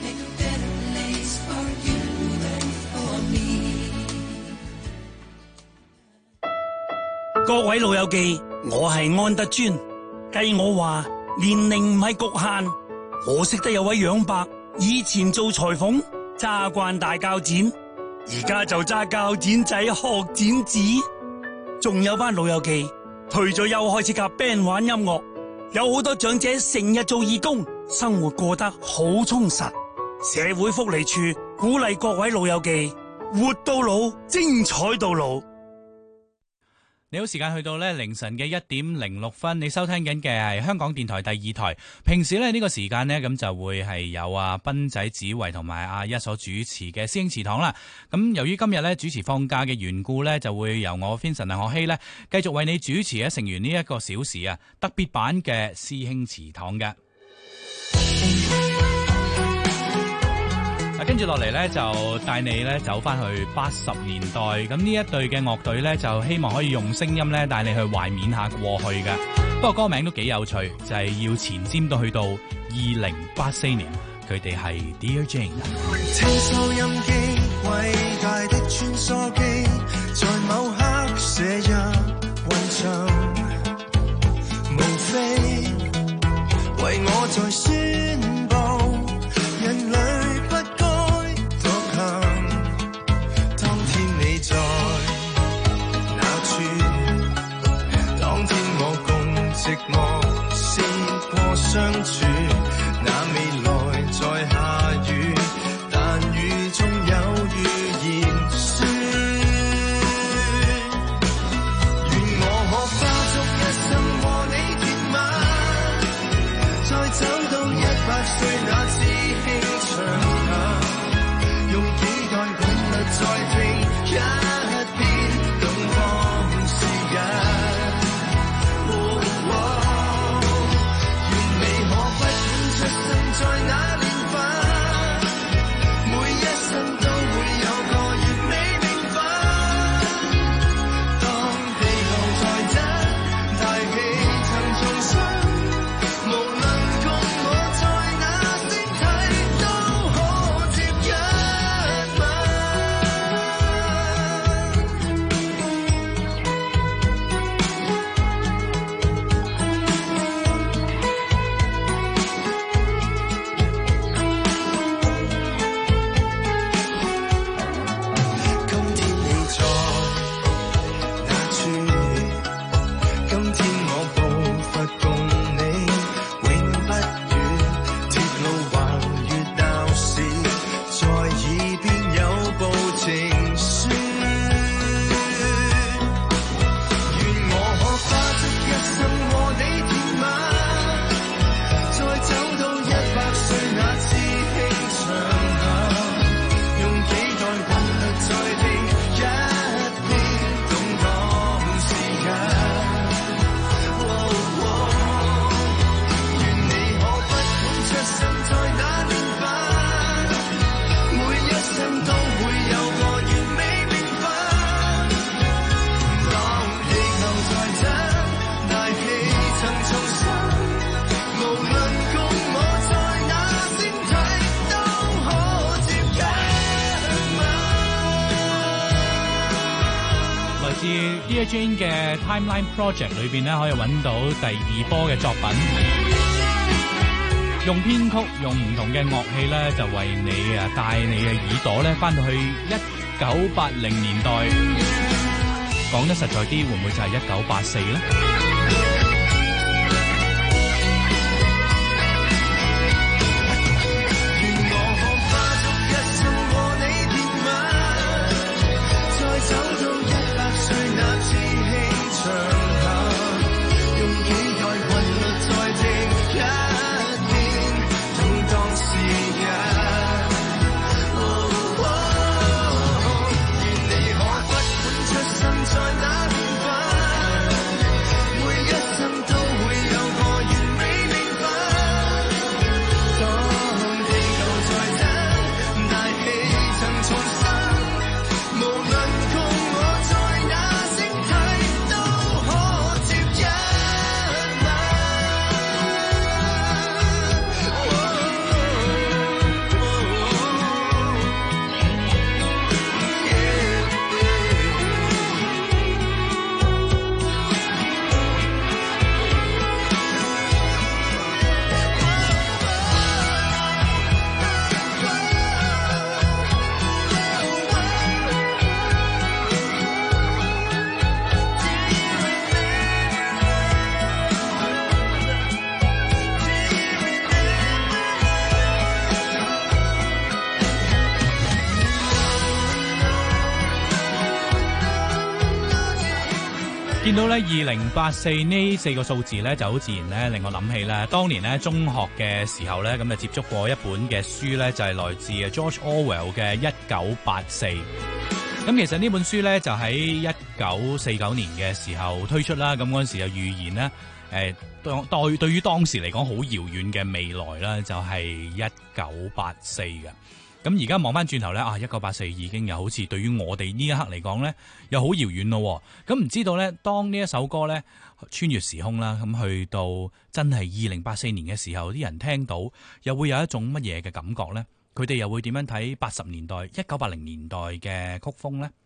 各位老友記，我係安德尊。計我話年齡唔係局限，我識得有位楊伯，以前做裁縫，揸慣大鉸剪，而家就揸鉸剪仔學剪紙。仲有班老友記退咗休開始夾 band 玩音樂，有好多長者成日做義工，生活過得好充實。社會福利處鼓勵各位老友記活到老，精彩到老。 你好，時間去到咧凌晨嘅1點06分，你收聽緊嘅係香港電台第二台。平時咧呢個時間呢，咁就會係有阿斌仔、子維同埋阿一所主持嘅師兄祠堂啦。咁由於今日咧主持放假嘅緣故呢，就會由我 Vincent 梁學希呢繼續為你主持啊，成完呢1個小時啊特別版嘅師兄祠堂嘅。跟住落嚟呢，就帶你呢走翻去80年代，咁呢一隊嘅樂隊呢，就希望可以用聲音呢帶你去懷緬下過去嘅。不過歌名都幾有趣，就係要前瞻到去到2084年，佢哋係 Dear Jane。 聽收音機，偉大的穿梭機，在某刻寫入雲牆，無非為我在宣佈人類。在那處，當天我共寂寞試過相處，那未來在下雨，但雨中有預言說自 Dear Jane 嘅 Timeline Project 裏邊咧，可以揾到第2波嘅作品，用編曲，用唔同嘅樂器咧，就為你帶你嘅耳朵咧，翻到去1980年代。講得實在啲，會唔會就係1984咧？見到咧2084呢4個數字咧，就好自然咧令我諗起咧，當年咧中學嘅時候咧，咁就接觸過一本嘅書咧，就係來自 George Orwell 嘅1984。咁其實呢本書咧就喺1949年嘅時候推出啦。咁嗰陣時就預言咧，對於當時嚟講好遙遠嘅未來啦，就係1984嘅。咁而家望翻轉頭咧，1984已經又好似對於我哋呢一刻嚟講咧，又好遙遠咯。咁唔知道咧，當呢一首歌咧穿越時空啦，咁去到真係2084年嘅時候，啲人聽到又會有一種乜嘢嘅感覺咧？佢哋又會點樣睇80年代、1980年代嘅曲風咧？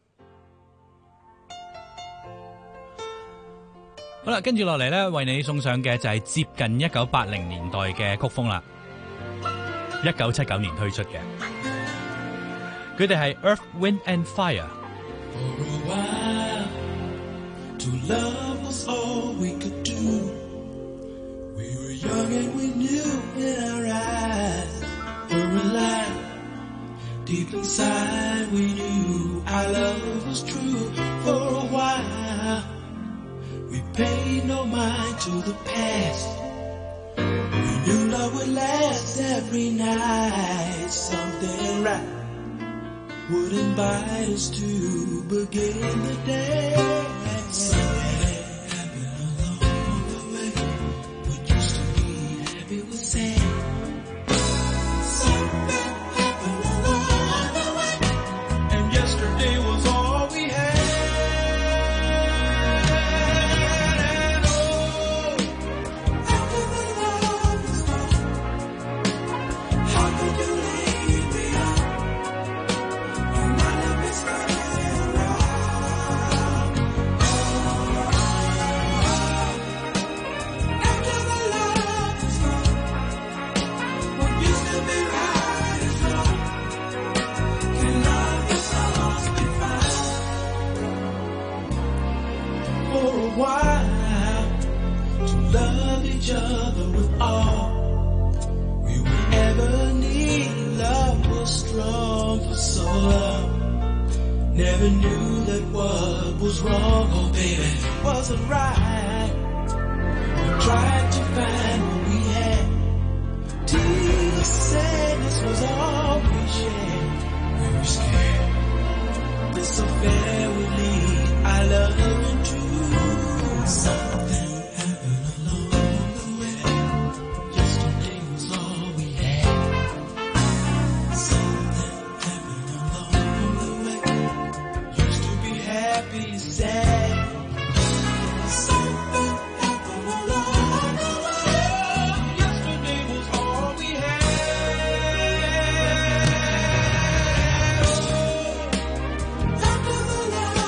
好啦，跟住落嚟咧，為你送上嘅就係接近1980年代嘅曲風啦。1979年推出嘅，佢哋係 Earth, Wind and Fire。 For a while, to love was all we could do. We were young and we knew in our eyes were alive. Deep inside we knew our love was true. For a while, we paid no mind to the past.We knew love would last every night. Something right would invite us to begin the day. Something happened along the way. What used to be happy was sad. Something happened along the way. And yesterday was all we had.Never knew that what was wrong, oh baby, wasn't right. We tried to find what we had. Till sadness was all we shared. We were scared this affair would lead our love into something happened along the way. Yesterday was all we had.Happy, sad. Something happened along the way. Yesterday was all we had. After the love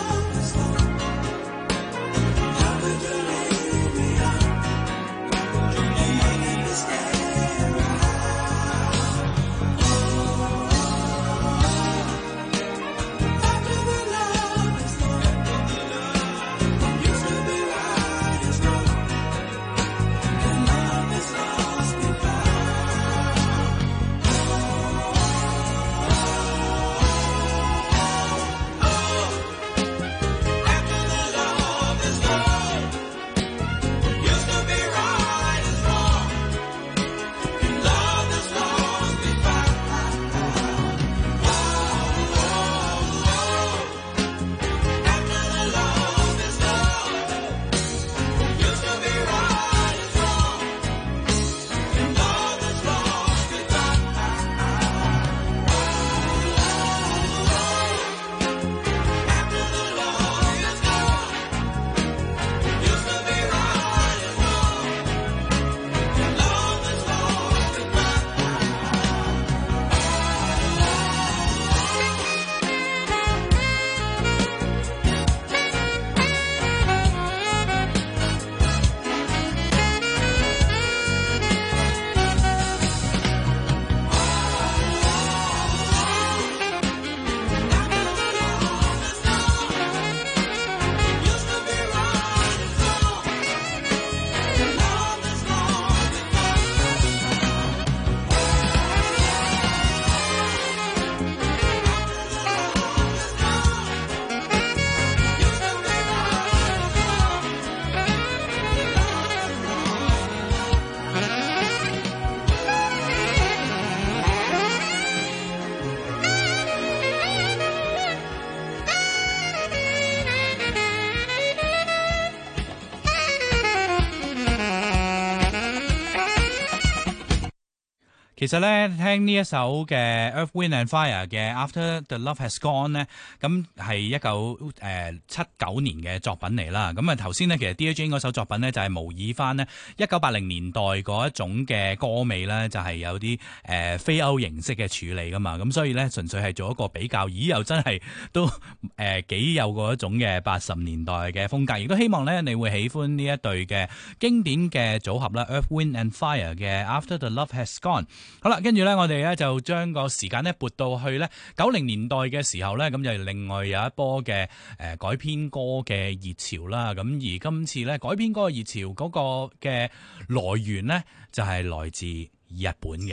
其實咧，聽呢一首嘅 Earth, Wind and Fire 嘅 After the Love Has Gone 咧，咁係1979年嘅作品嚟啦。咁啊頭先咧，其實 Dear Jane 嗰首作品咧就係模擬翻呢1980年代嗰一種嘅歌味咧，就係有啲飛歐形式嘅處理噶嘛。咁所以咧，純粹係做一個比較，又真係都幾有嗰一種嘅80年代嘅風格。亦都希望咧，你會喜歡呢一對嘅經典嘅組合啦 ，Earth, Wind and Fire 嘅 After the Love Has Gone。好啦，跟住咧，我哋咧就將個時間咧撥到去咧90年代嘅時候咧，咁就另外有一波嘅改編歌嘅熱潮啦。咁而今次咧改編歌嘅熱潮嗰個嘅來源咧，就係來自日本嘅。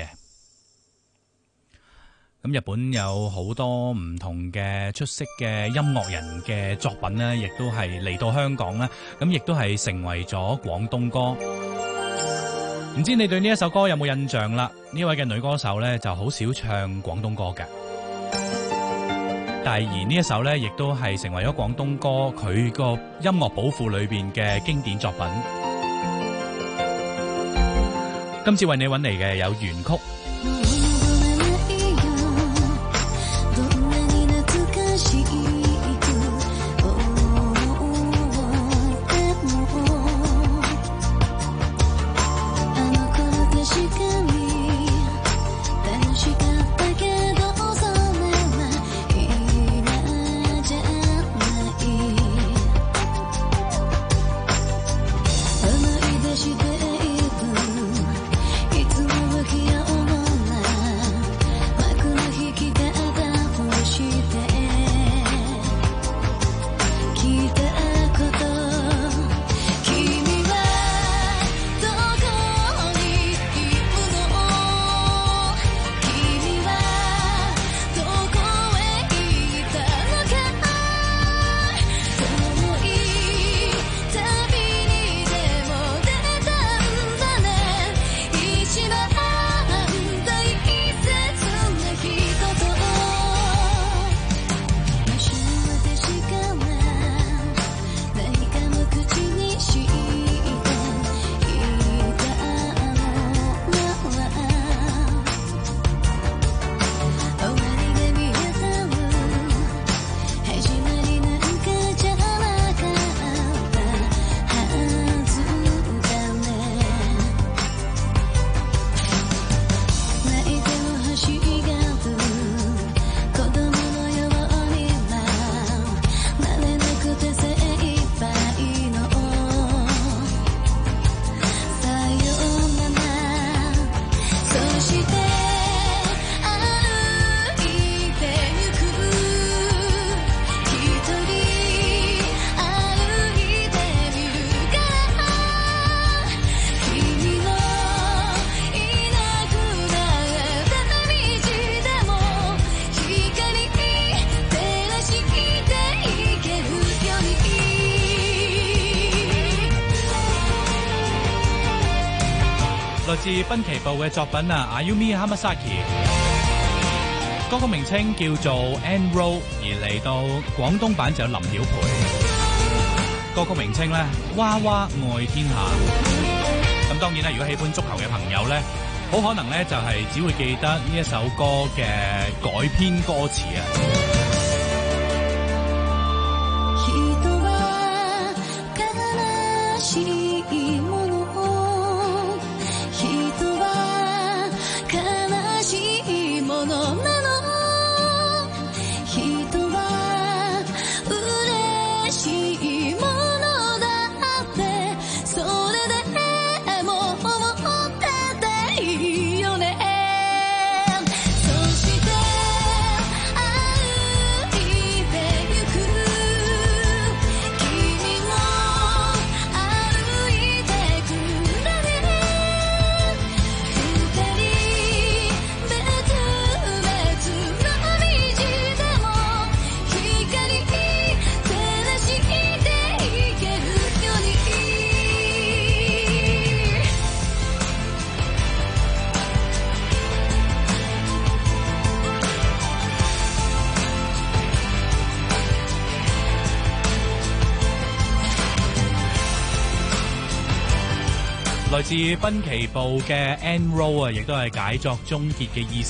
咁日本有好多唔同嘅出色嘅音樂人嘅作品咧，亦都係嚟到香港咧，咁亦都係成為咗廣東歌。唔知你對呢一首歌有冇印象啦？呢位嘅女歌手咧就好少唱廣東歌嘅，但係而呢一首咧亦都係成為咗廣東歌佢個音樂寶庫裏邊嘅經典作品。今次為你揾嚟嘅有原曲。來自濱崎步嘅作品啊 ，Ayumi Hamasaki， 歌曲名稱叫做 End Road， 而嚟到廣東版就有林曉培，歌曲名稱咧娃娃愛天下。咁當然啦，如果喜歡足球嘅朋友咧，好可能咧就係只會記得呢一首歌嘅改編歌詞啊。 來自濱崎步嘅 End Row 啊，亦都係解作終結嘅意思。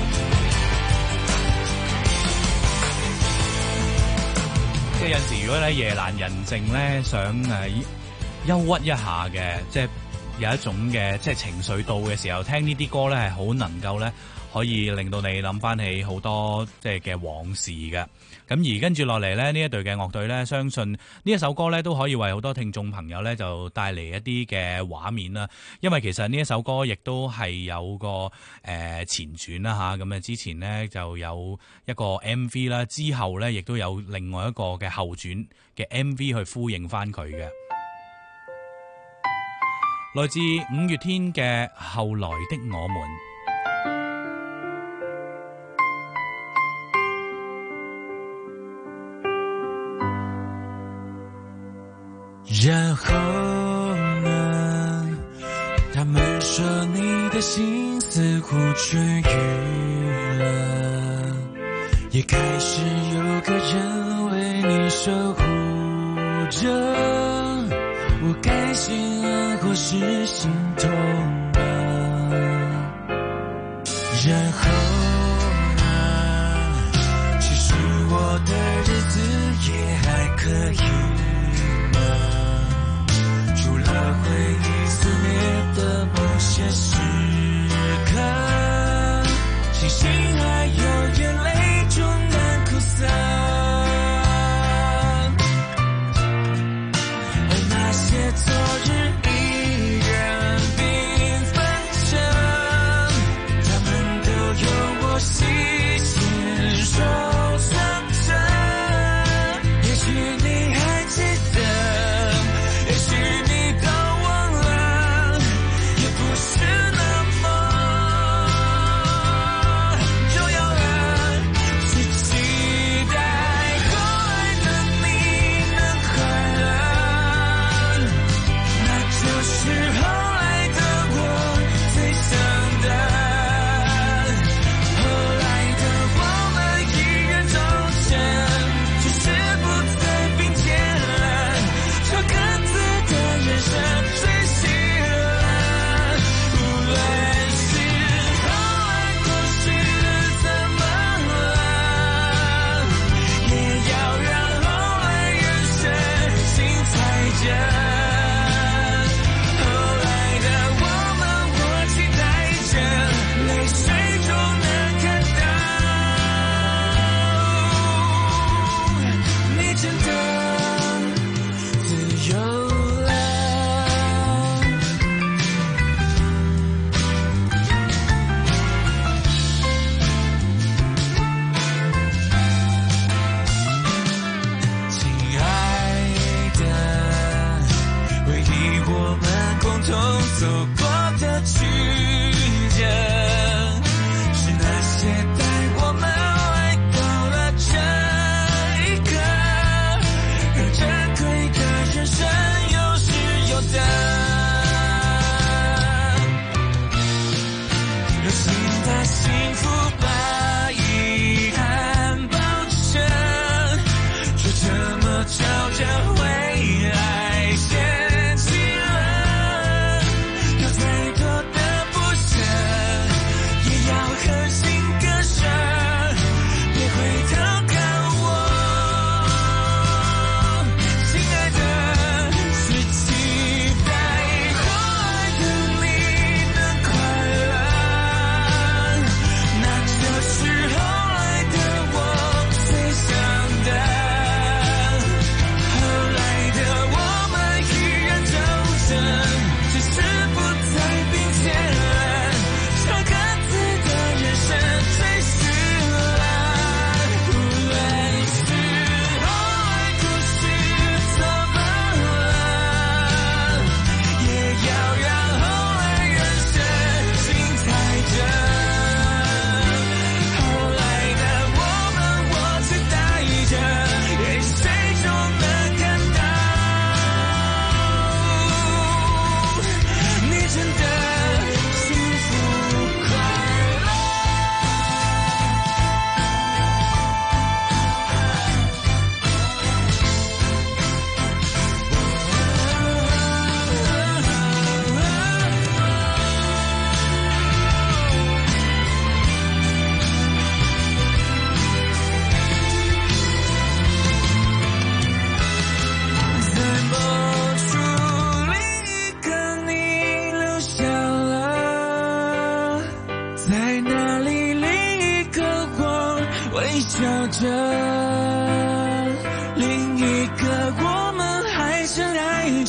即係有陣時，如果咧夜闌人靜咧，想憂鬱一下嘅，即係有一種嘅即係情緒到嘅時候，聽呢啲歌咧係好能夠咧可以令到你諗翻起好多即係嘅往事嘅。咁而跟住落嚟咧，呢一隊嘅樂隊咧，相信呢一首歌咧都可以為好多聽眾朋友咧就帶嚟一啲嘅畫面啦。因為其實呢一首歌亦都係有個前傳啦吓，咁之前咧就有一個 MV 啦，之後咧亦都有另外一個嘅後傳嘅 MV 去呼應翻佢嘅。來自五月天嘅《後來的我們》。 然後呢，他們說你的心似乎痊癒了，也開始有個人為你守護着，我該心安或是心痛啊？然後呢，其實我的日子也還可以，回憶肆虐的某些時刻，星星還有眼淚終難哭散，而那些昨日依然繽紛着，他們都有我細心收藏着，也許你還記得，也許你都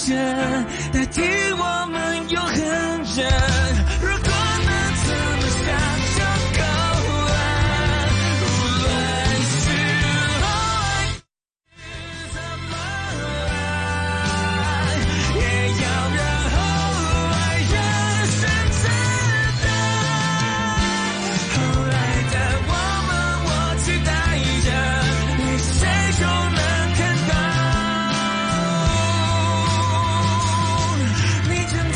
真，代替我们永恒着。如果能这么想就够了，无论是后来怎么来，也要让后来人生知道，后来的我们，我期待着与谁就能看到你真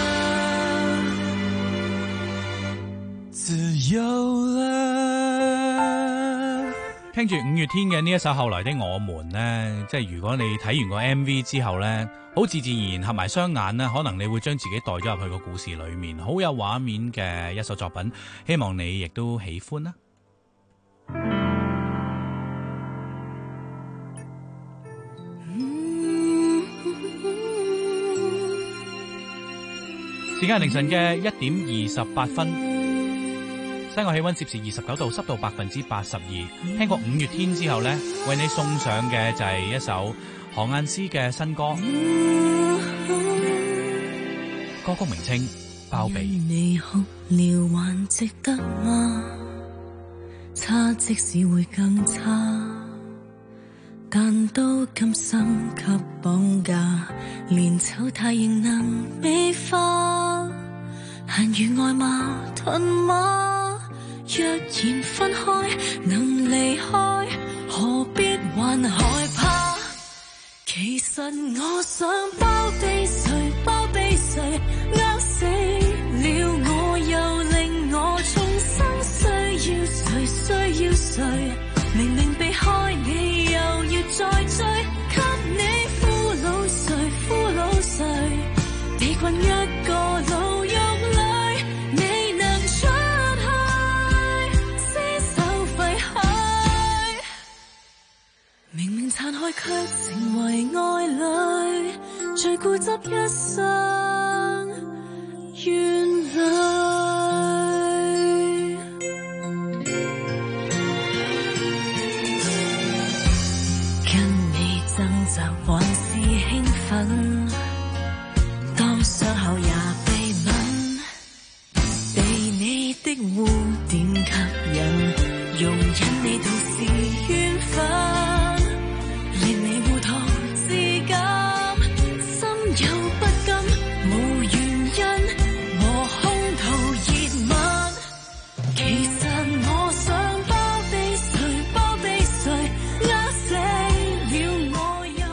的自由了。 聽住五月天嘅呢一首《後來的我們》呢，即係如果你睇完個 MV 之後呢，好自然合埋雙眼呢，可能你會將自己代咗入去個故事裏面，好有畫面嘅一首作品，希望你亦都喜歡啦。時間凌晨嘅1:28，西岸氣溫攝氏29度，濕度82%。聽過五月天之後呢，為你送上嘅就係一首何雁詩嘅新歌，歌曲名稱《包庇》。 你哭了還值得嗎？差即使會更差，但都甘心給綁架，連醜態仍能美化，閒如愛馬吞馬。若然分開能離開，何必還害怕？其實我想包庇誰，包庇誰，呃死了我，又令我重生。需要誰，需要誰？明明避開你，又要再追，給你俘虜誰，俘虜誰？被困一個牢獄裏，未能出去，廝守廢墟。明明殘害卻成為愛侶，最固執一生怨侶。還是興奮，當傷口也被吻，被你的污點吸引，容忍你都是緣分，令你糊塗至今，心有不甘，無原因和空途熱吻。其實我想包庇誰，包庇誰，呃死了我。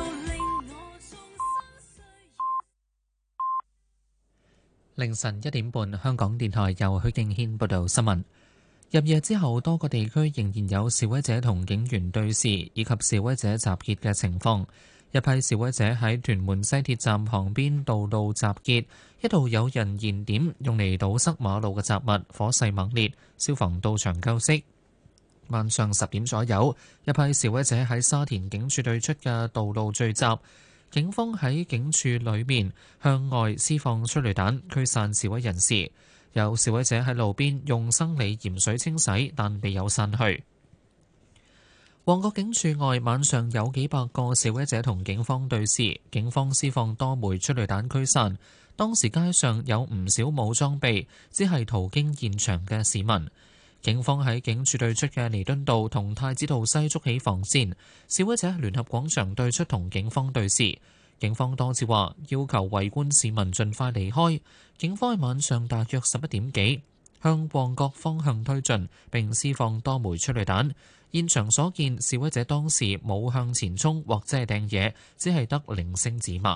凌晨1點半，香港電台由許敬軒報道新聞。入夜之後，多個地區仍然有示威者同警員對峙，以及示威者集結嘅情況。一批示威者喺屯門西鐵站旁邊道路集結，一度有人燃點用嚟堵塞馬路嘅雜物，火勢猛烈，消防到場救熄。晚上10點左右，一批示威者喺沙田警署對出嘅道路聚集。警方喺警署裏面向外施放催淚彈驅散示威人士，有示威者喺路邊用生理鹽水清洗，但未有散去。旺角警署外晚上有幾百個示威者同警方對峙，警方施放多枚催淚彈驅散。當時街上有唔少冇裝備，只係途經現場嘅市民。警方喺警署對出嘅彌敦道同太子道西築起防線，示威者喺聯合廣場對出同警方對峙。警方多次話要求圍觀市民盡快離開。警方喺晚上大約11點幾向旺角方向推進，並施放多枚催淚彈。現場所見，示威者當時冇向前衝或者係掟嘢，只係得零星指罵。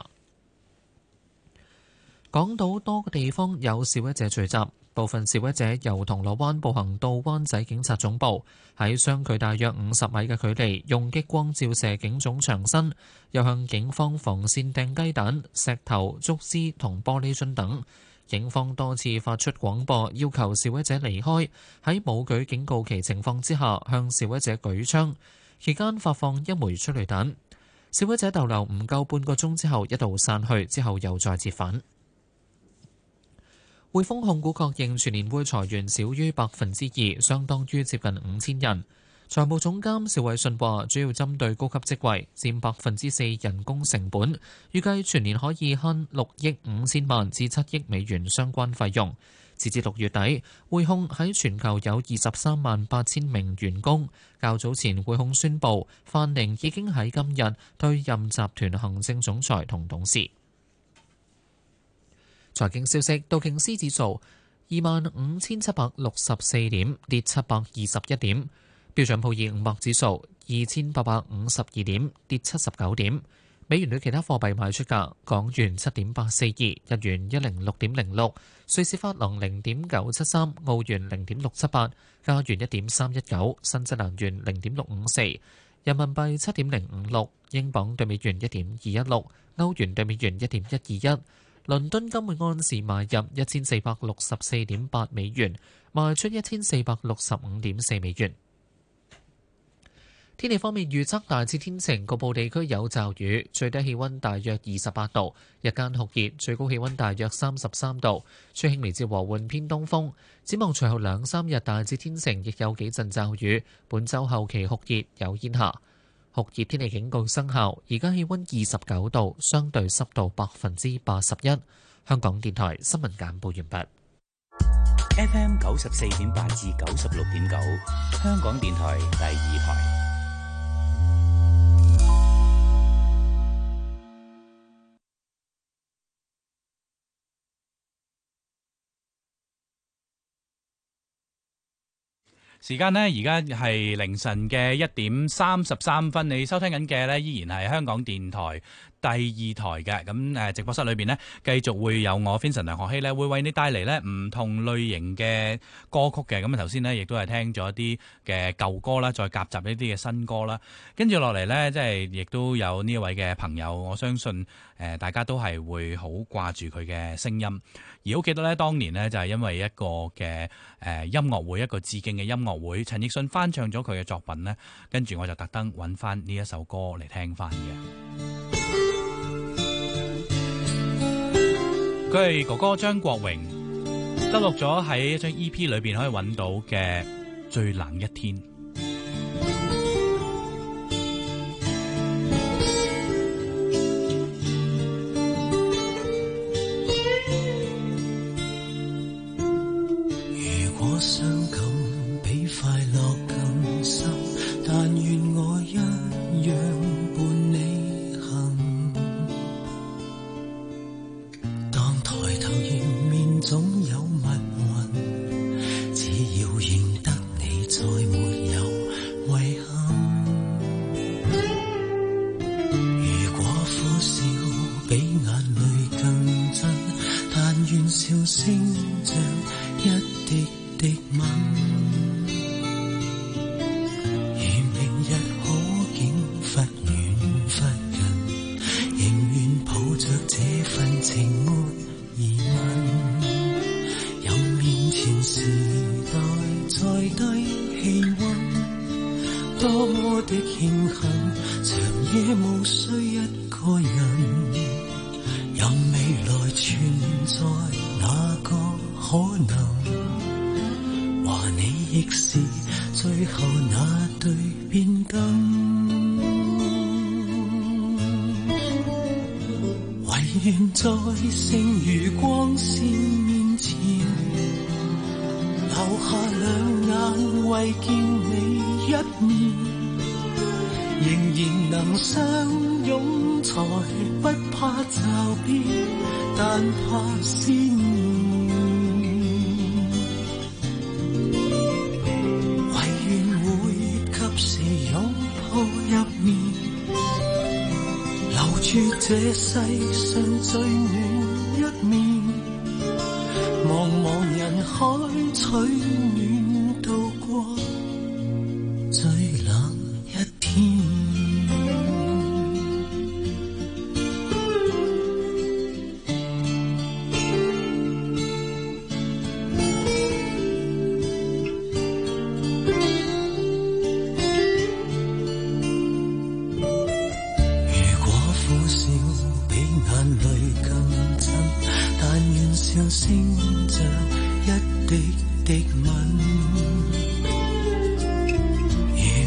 港島多個地方有示威者聚集。部分示威者由銅鑼灣步行到灣仔警察總部，喺相距大約50米嘅距離，用激光照射警總牆身，又向警方防線掟雞蛋、石頭、竹枝同玻璃樽等。警方多次發出廣播，要求示威者離開。喺冇舉警告旗情況之下，向示威者舉槍。期間發放1枚催淚彈。示威者逗留唔夠半個鐘之後，一度散去，之後又再折返。匯豐控股確認全年會裁員少於2%，相當於接近5000人。 財務總監邵偉信話，主要針對高級職位，佔4%人工成本，預計全年可以慳6億5千萬至7億美元相關費用。截至6月底，匯控喺全球有23萬8千名員工。較早前，匯控宣布范寧已經喺今日退任集團行政總裁同董事。財經消息，道瓊斯指數25,764點，跌721點。標準普爾500指數2852點，跌79點。美元對其他貨幣賣出價：港元7.842，日元106.06，瑞士法郎0.973，澳元0.678，加元1.319，新西蘭元0.654，人民幣7.056，英鎊對美元1.216，歐元對美元1.121。倫敦金每盎司買入1464.8美元，賣出1465.4美元。天氣方面預測大致天晴，局部地區有驟雨，最低氣溫大約28度，日間酷熱，最高氣溫大約33度，吹輕微至和緩偏東風。展望隨後2-3日大致天晴，亦有幾陣驟雨。本週後期酷熱有煙霞，酷熱天氣警告生效。而家氣溫29度，相對濕度81%。香港電台新聞簡報完畢。 FM 94.8至96.9，香港電台第2台。 時間呢，而家係凌晨嘅1:33分。你收聽緊嘅呢，依然係香港電台第2台嘅。咁直播室裏邊呢，繼續會有我 Vincent 梁學希呢，會為你帶嚟呢唔同類型嘅歌曲嘅。咁頭先呢，亦都係聽咗一啲嘅舊歌啦，再夾雜呢啲嘅新歌啦。跟住落嚟呢，即係亦都有呢一位嘅朋友，我相信大家都係會好掛住佢嘅聲音。而好記得呢，當年呢，就係因為一個嘅音樂會，一個致敬嘅音樂會，陳奕迅翻唱咗佢嘅作品呢，跟住我就特登揾翻呢一首歌嚟聽翻嘅。佢係哥哥張國榮收錄咗喺一張 EP 裏邊可以揾到嘅《最冷一天》。 如果傷感比快樂更深，但願我一樣伴你行。當抬頭迎面總有密雲，只要認得你再沒有遺憾。如果苦笑比眼淚更真，但願笑聲像一滴滴吻。如明日可竟忽遠忽近，仍願抱着這份情沒疑問。任面前時代再低氣溫，多麼的慶幸，長夜無需一個人。任未來存在哪個可能，話你亦是最後那對變燈。唯願在剩餘光線面前，留下兩眼為見你一面，仍然能相擁才不怕驟變，但怕思念。唯願會及時擁抱入眠，留住這世上最暖一面，茫茫人海取暖度過最冷一天。如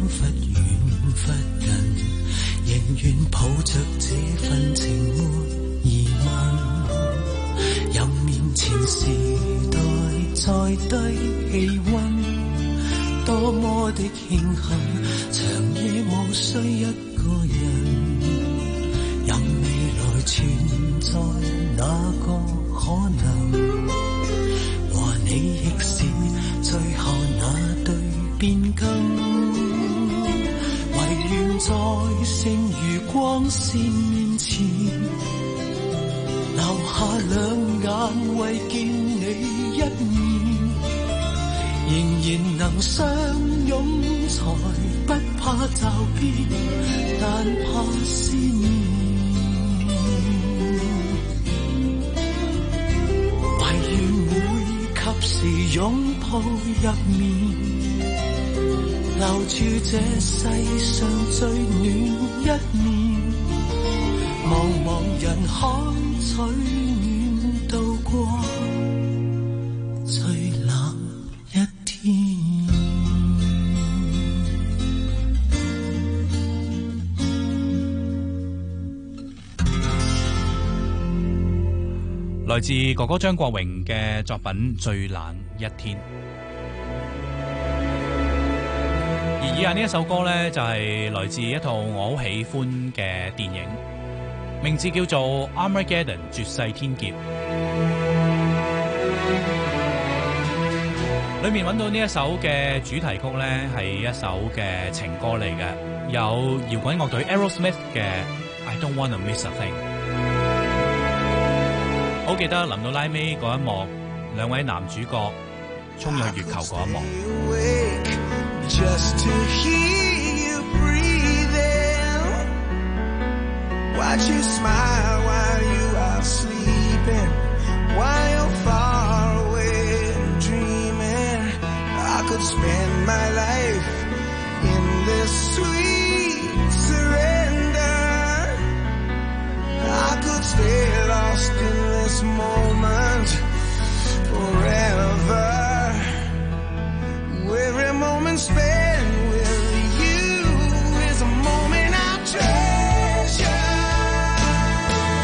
忽遠忽近，仍願抱着這份情沒疑問。任面前時代再低氣溫，多麼的慶幸，長夜無需一個人。任未來存在哪個可能，和你亦是最後那對變更。唯願在剩餘光線面前，留下兩眼為見你一面，仍然能相擁才不怕驟變，但怕思念。唯願會及時擁抱入眠，留住這世上最暖一面，茫茫人海取暖度過最冷一天。 來自哥哥張國榮嘅作品《最冷一天》。而以下呢一首歌呢，就係來自一套我好喜歡嘅電影，名字叫做《Armageddon 絕世天劫》。裏面揾到呢一首嘅主題曲呢，係一首嘅情歌嚟嘅，有搖滾樂隊 Aerosmith 嘅 I Don't Wanna Miss a Thing。好記得臨到拉尾嗰一幕，兩位男主角衝入月球嗰一幕。 Just to hear you breathing, watch you smile while you are sleeping, while you're far away and dreaming. I could spend my life in this sweet surrender. I could stay lost in this moment forever. Every moment spent with you is a moment I'll treasure.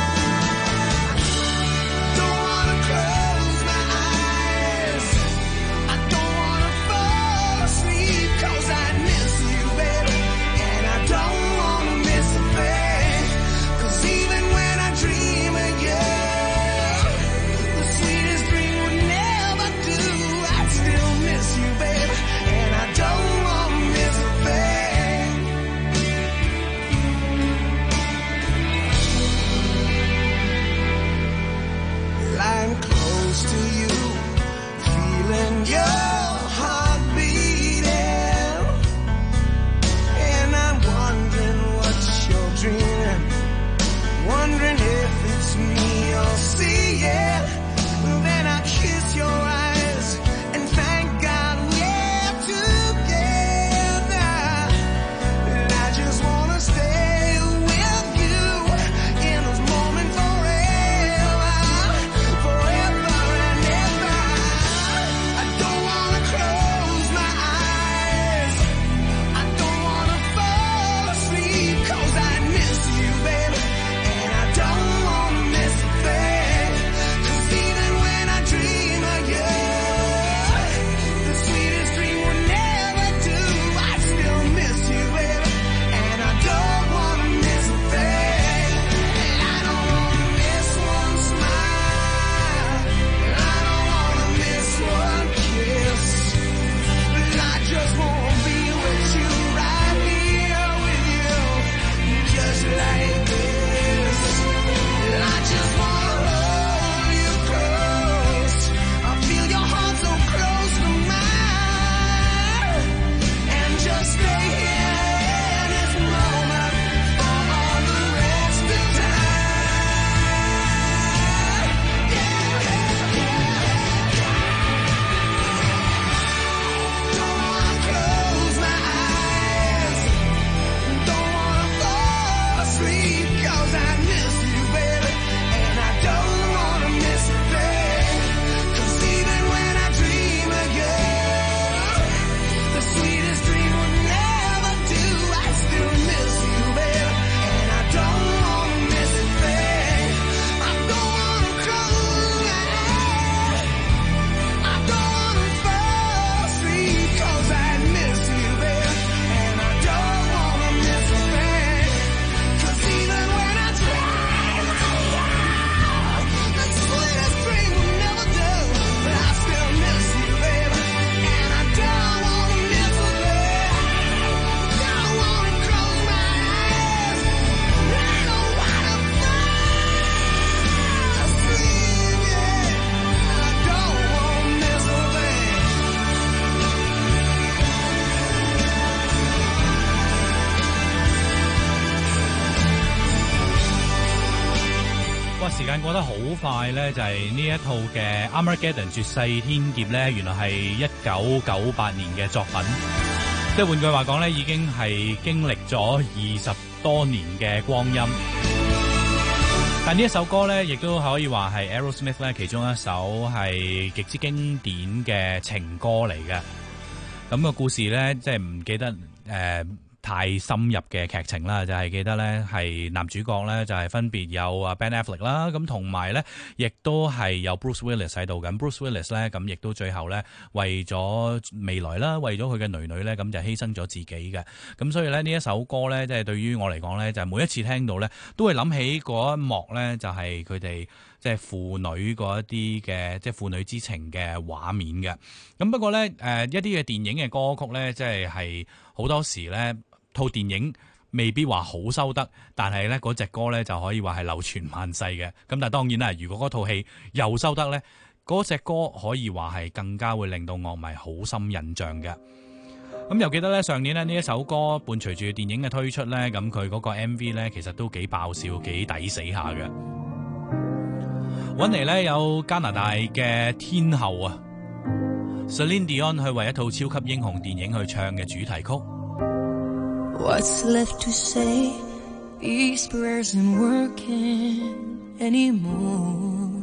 時間過得好快咧，就係呢一套嘅《Armageddon 絕世天劫》咧，原來係1998年嘅作品。即係換句話講咧，已經係經歷咗20多年嘅光陰。但呢一首歌咧，亦都可以話係 Aerosmith 咧其中一首係極之經典嘅情歌嚟嘅。咁個故事咧，即係唔記得太深入嘅劇情啦，就係記得咧係男主角咧就係分別有啊 Ben Affleck 啦，咁同埋咧亦都係有 Bruce Willis 喺度嘅。Bruce Willis 咧咁亦都最後咧為咗未來啦，為咗佢嘅女女咧咁就犧牲咗自己嘅。咁所以咧呢一首歌咧，即係對於我嚟講咧，就係每一次聽到咧都會諗起嗰一幕咧，就係佢哋即係父女嗰一啲嘅即係父女之情嘅畫面嘅。咁不過咧一啲嘅電影嘅歌曲咧，即係好多時咧。套電影未必話好收得，但係咧嗰隻歌咧就可以話係流傳萬世嘅。咁但係當然啦，如果嗰套戲又收得咧，嗰隻歌可以話係更加會令到樂迷好深印象嘅。咁又記得咧上年咧呢一首歌伴隨住電影嘅推出咧，咁佢嗰個 MV 咧其實都幾爆笑，幾抵死下嘅。搵嚟咧有加拿大嘅天后啊 Celine Dion 去為一套超級英雄電影去唱嘅主題曲。 What's left to say? These prayers aren't working anymore.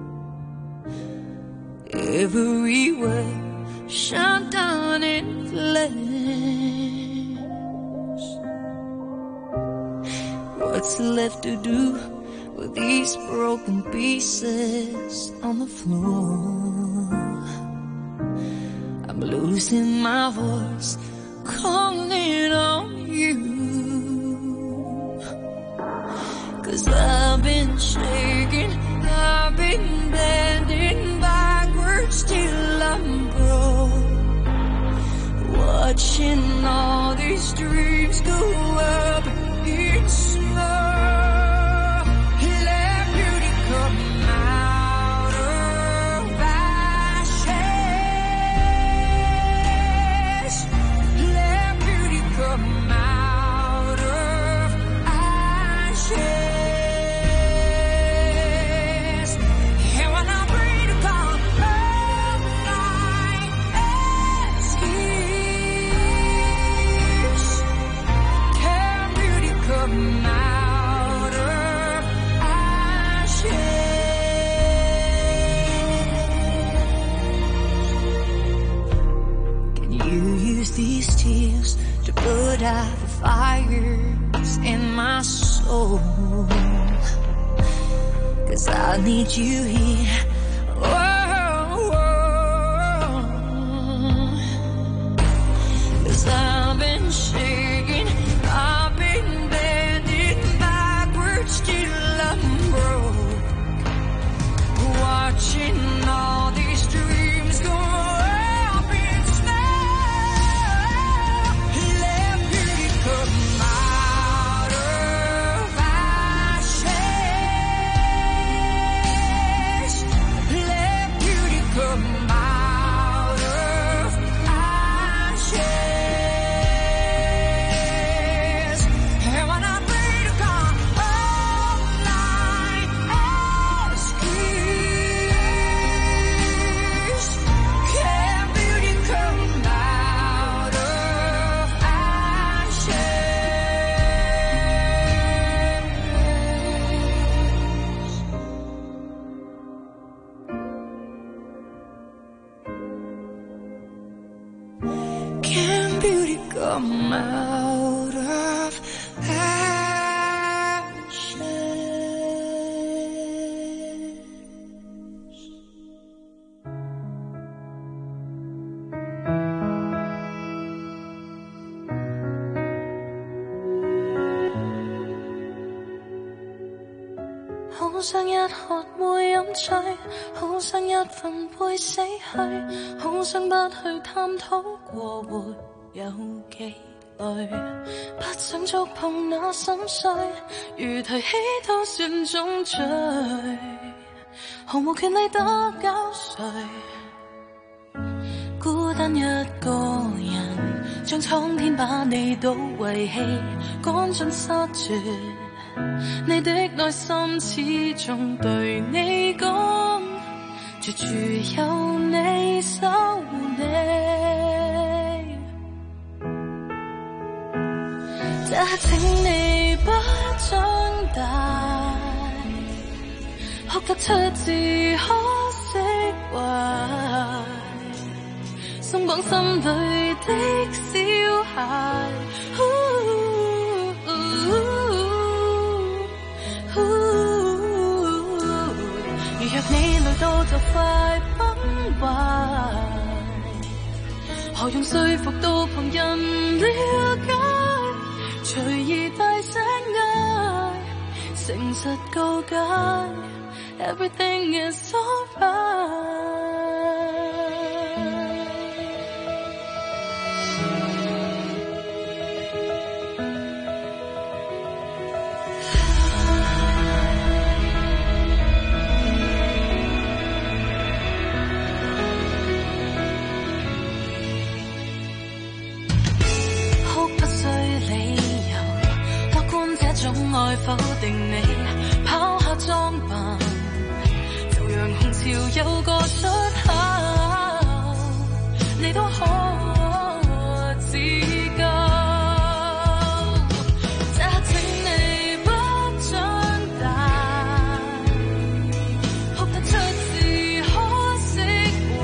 Every word shut down in flames. What's left to do with these broken pieces on the floor? I'm losing my voice, calling on you, 'cause I've been shaking, I've been bending backwards till I'm broke, watching all these dreams go up in smoke. Let beauty come out of ashes, let beauty come out of ashes. And when I pray to God, all my excuse, can beauty come out of ashes? Can you use these tears to put out the fires in my soul? 'Cause I need you here. Oh, 'cause I've been shaking, I've been bending backwards till I'm broke, watching all these dreams go up in smoke. Let beauty come out of ashes, let beauty come out of ashes. And when I pray to God, all my excuse, can beauty come out of ashes? Can beauty come out of ashes? 好想一喝會飲醉，好想一份會死去，好想不去探討過活有幾累，不想觸碰那心碎，如提起都算種罪，毫無權利得交稅，孤單一個人，將蒼天把你都遺棄，趕盡殺絕。 你的內心始終對你講，絕處有你守護你。這刻請你不長大，哭得出自可釋懷，鬆綁心裏的小孩。如若你累到就快崩壞，何用說服到旁人了解？隨意大聲嗌，誠實告解 ，Everything is alright。愛否定你，拋下裝扮，就讓紅潮有個出口，你都可自救。這刻請你不長大，哭得出自可釋懷，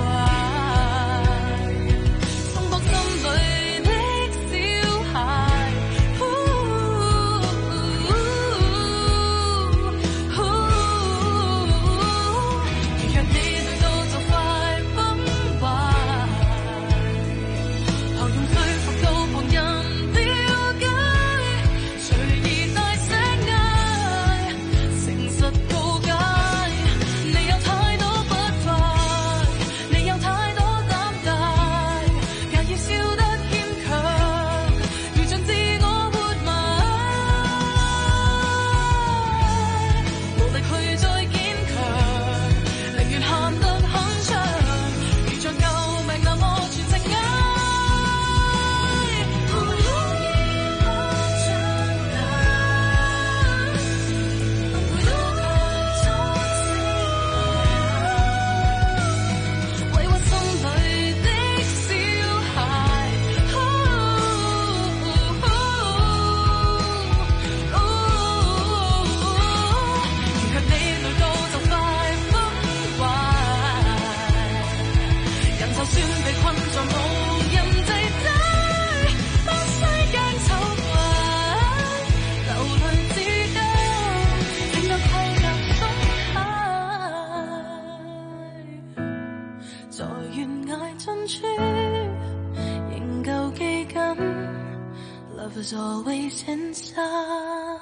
鬆綁心裏的小孩。Was always inside。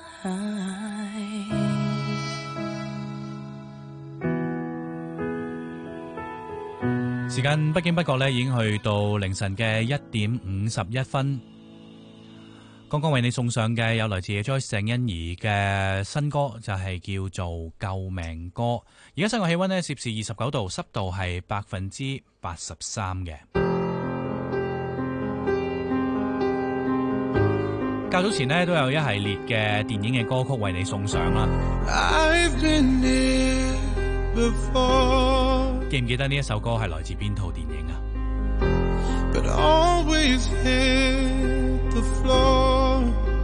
時間不經不覺咧，已經去到凌晨嘅1:51。剛剛為你送上嘅有來自 Joyce 鄭欣宜嘅新歌，就係叫做《救命歌》。而家室外氣溫呢，攝氏29度，濕度係83%嘅。較早前呢，都有一系列嘅電影嘅歌曲為你送上啦。記唔記得呢一首歌係來自邊套電影啊？ But always hit the floor.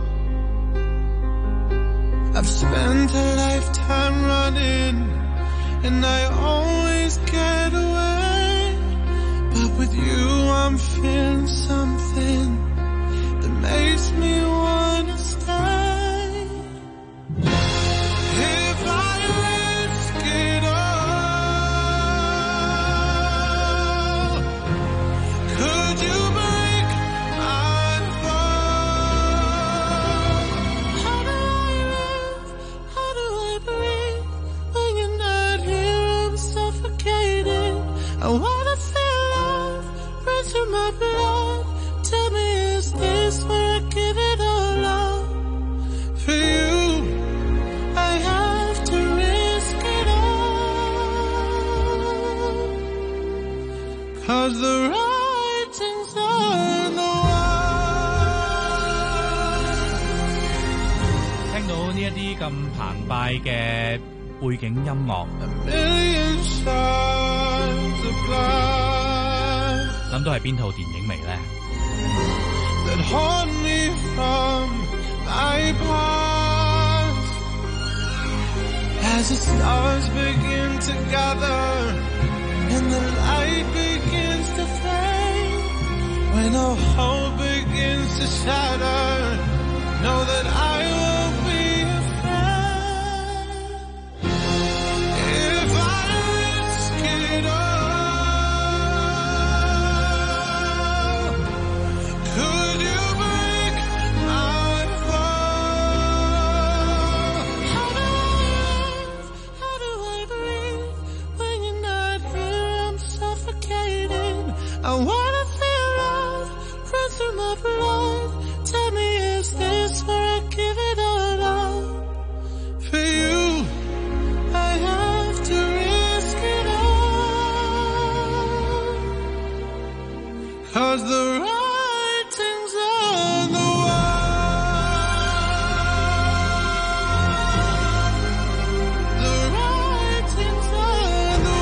I've spent a lifetime running and I always get away. But with you I'm feeling something that makes me wanna stay. If I risk it all, could you break my fall? How do I live? How do I breathe? When you're not here I'm suffocating. I wanna feel love run through my blood. Tell me, is this where I give it all 呢一啲咁澎湃嘅背景音樂，諗到係邊套電影嚟呢？ As the stars begin to gather and the light begins to fade, when all hope begins to shatter, know that I won't be afraid. If I risk it all, could you break my fall? How do I breathe when you're not here? I'm suffocating. I wanna feel love run through my blood. Tell me, is this where I give it all up? For you, I have to risk it all. 'Cause the writing's on the wall. The writing's on the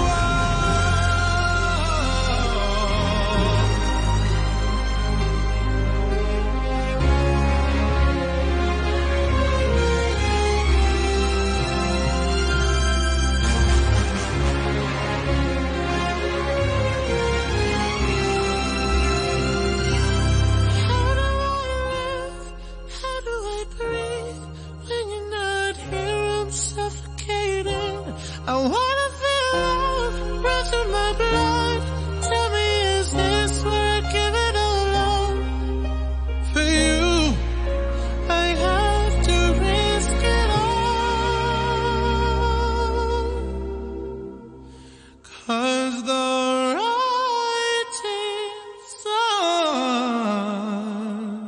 How do I breathe when you're not here? I'm suffocating. I wanna feel love run through my blood. Tell me, is this where I give it all up? For you, I have to risk it all. 'Cause the writing's on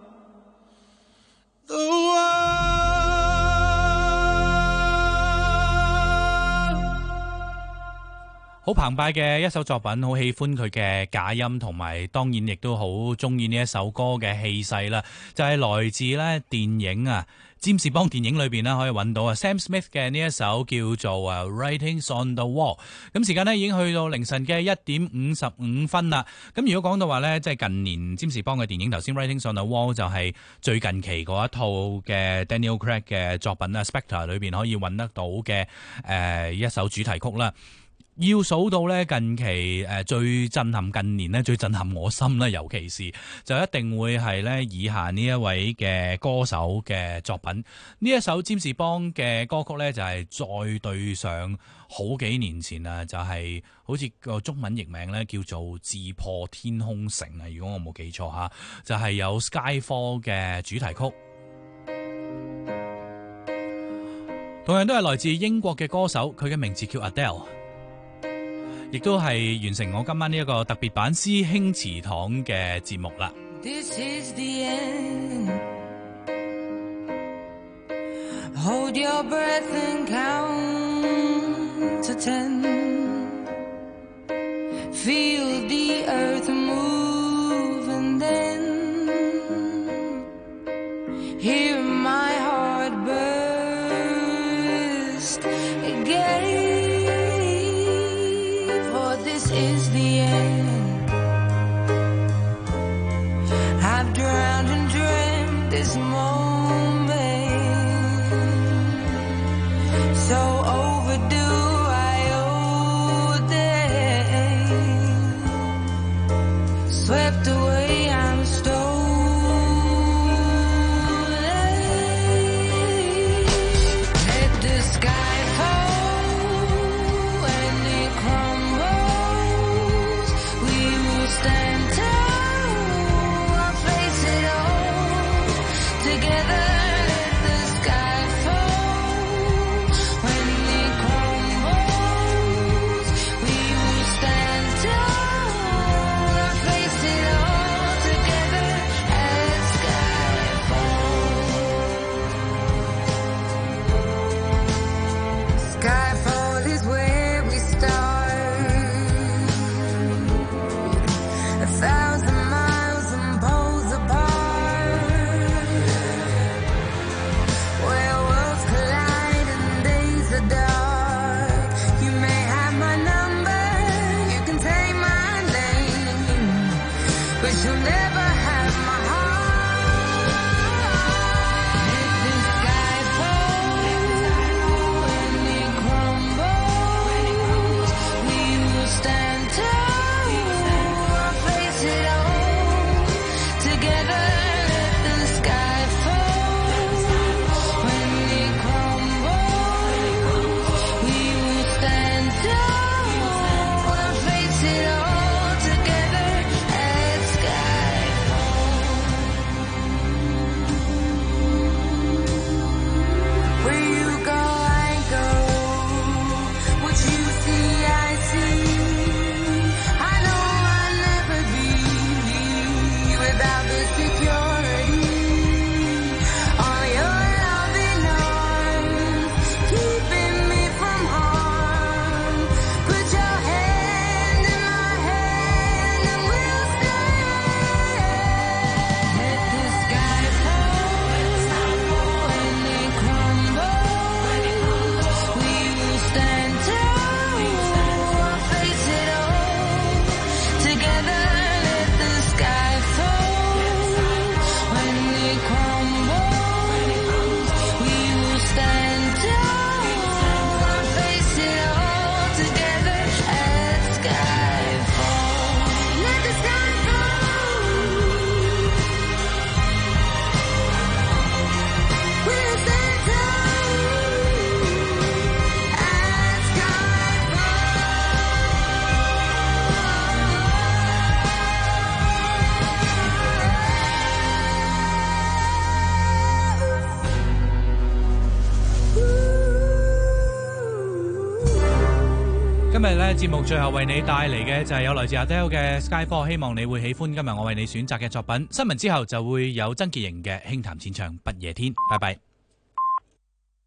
the wall. 好澎湃嘅一首作品，好喜歡佢嘅假音，同埋當然亦都好中意呢一首歌嘅氣勢啦。就係來自咧電影啊，占士邦電影裏邊咧可以揾到啊 Sam Smith 嘅呢一首叫做Writings on the Wall。咁時間咧已經去到凌晨嘅1:55啦。咁如果講到話咧，即係近年占士邦嘅電影，頭先 Writings on the Wall 就係最近期嗰一套嘅 Daniel Craig 嘅作品啊 Spectre 裏邊可以揾得到嘅一首主題曲啦。要數到咧近期最震撼，近年咧最震撼我心咧，尤其是就一定會係咧以下呢一位嘅歌手嘅作品。呢一首占士邦嘅歌曲咧就係再對上好幾年前啊，就係好似個中文譯名咧叫做《自破天空城》啊，如果我冇記錯嚇，就係有 Skyfall 嘅主題曲。同樣都係來自英國嘅歌手，佢嘅名字叫 Adele。亦都係完成我今晚呢一個特別版師兄祠堂嘅節目啦。 This is the end. Hold your breath and count to 10. Feel the earth move and then hear my heart burst again. Is the end. I've drowned and dreamt this moment, so overdue I owe them. Swept away, I'm stolen. Let the sky fall and it crumbles. 今日咧節目最後為你帶嚟嘅就係有來自 Adele 嘅 Skyfall， 希望你會喜歡今日我為你選擇嘅作品。新聞之後就會有曾潔瑩嘅輕談淺唱不夜天，拜拜。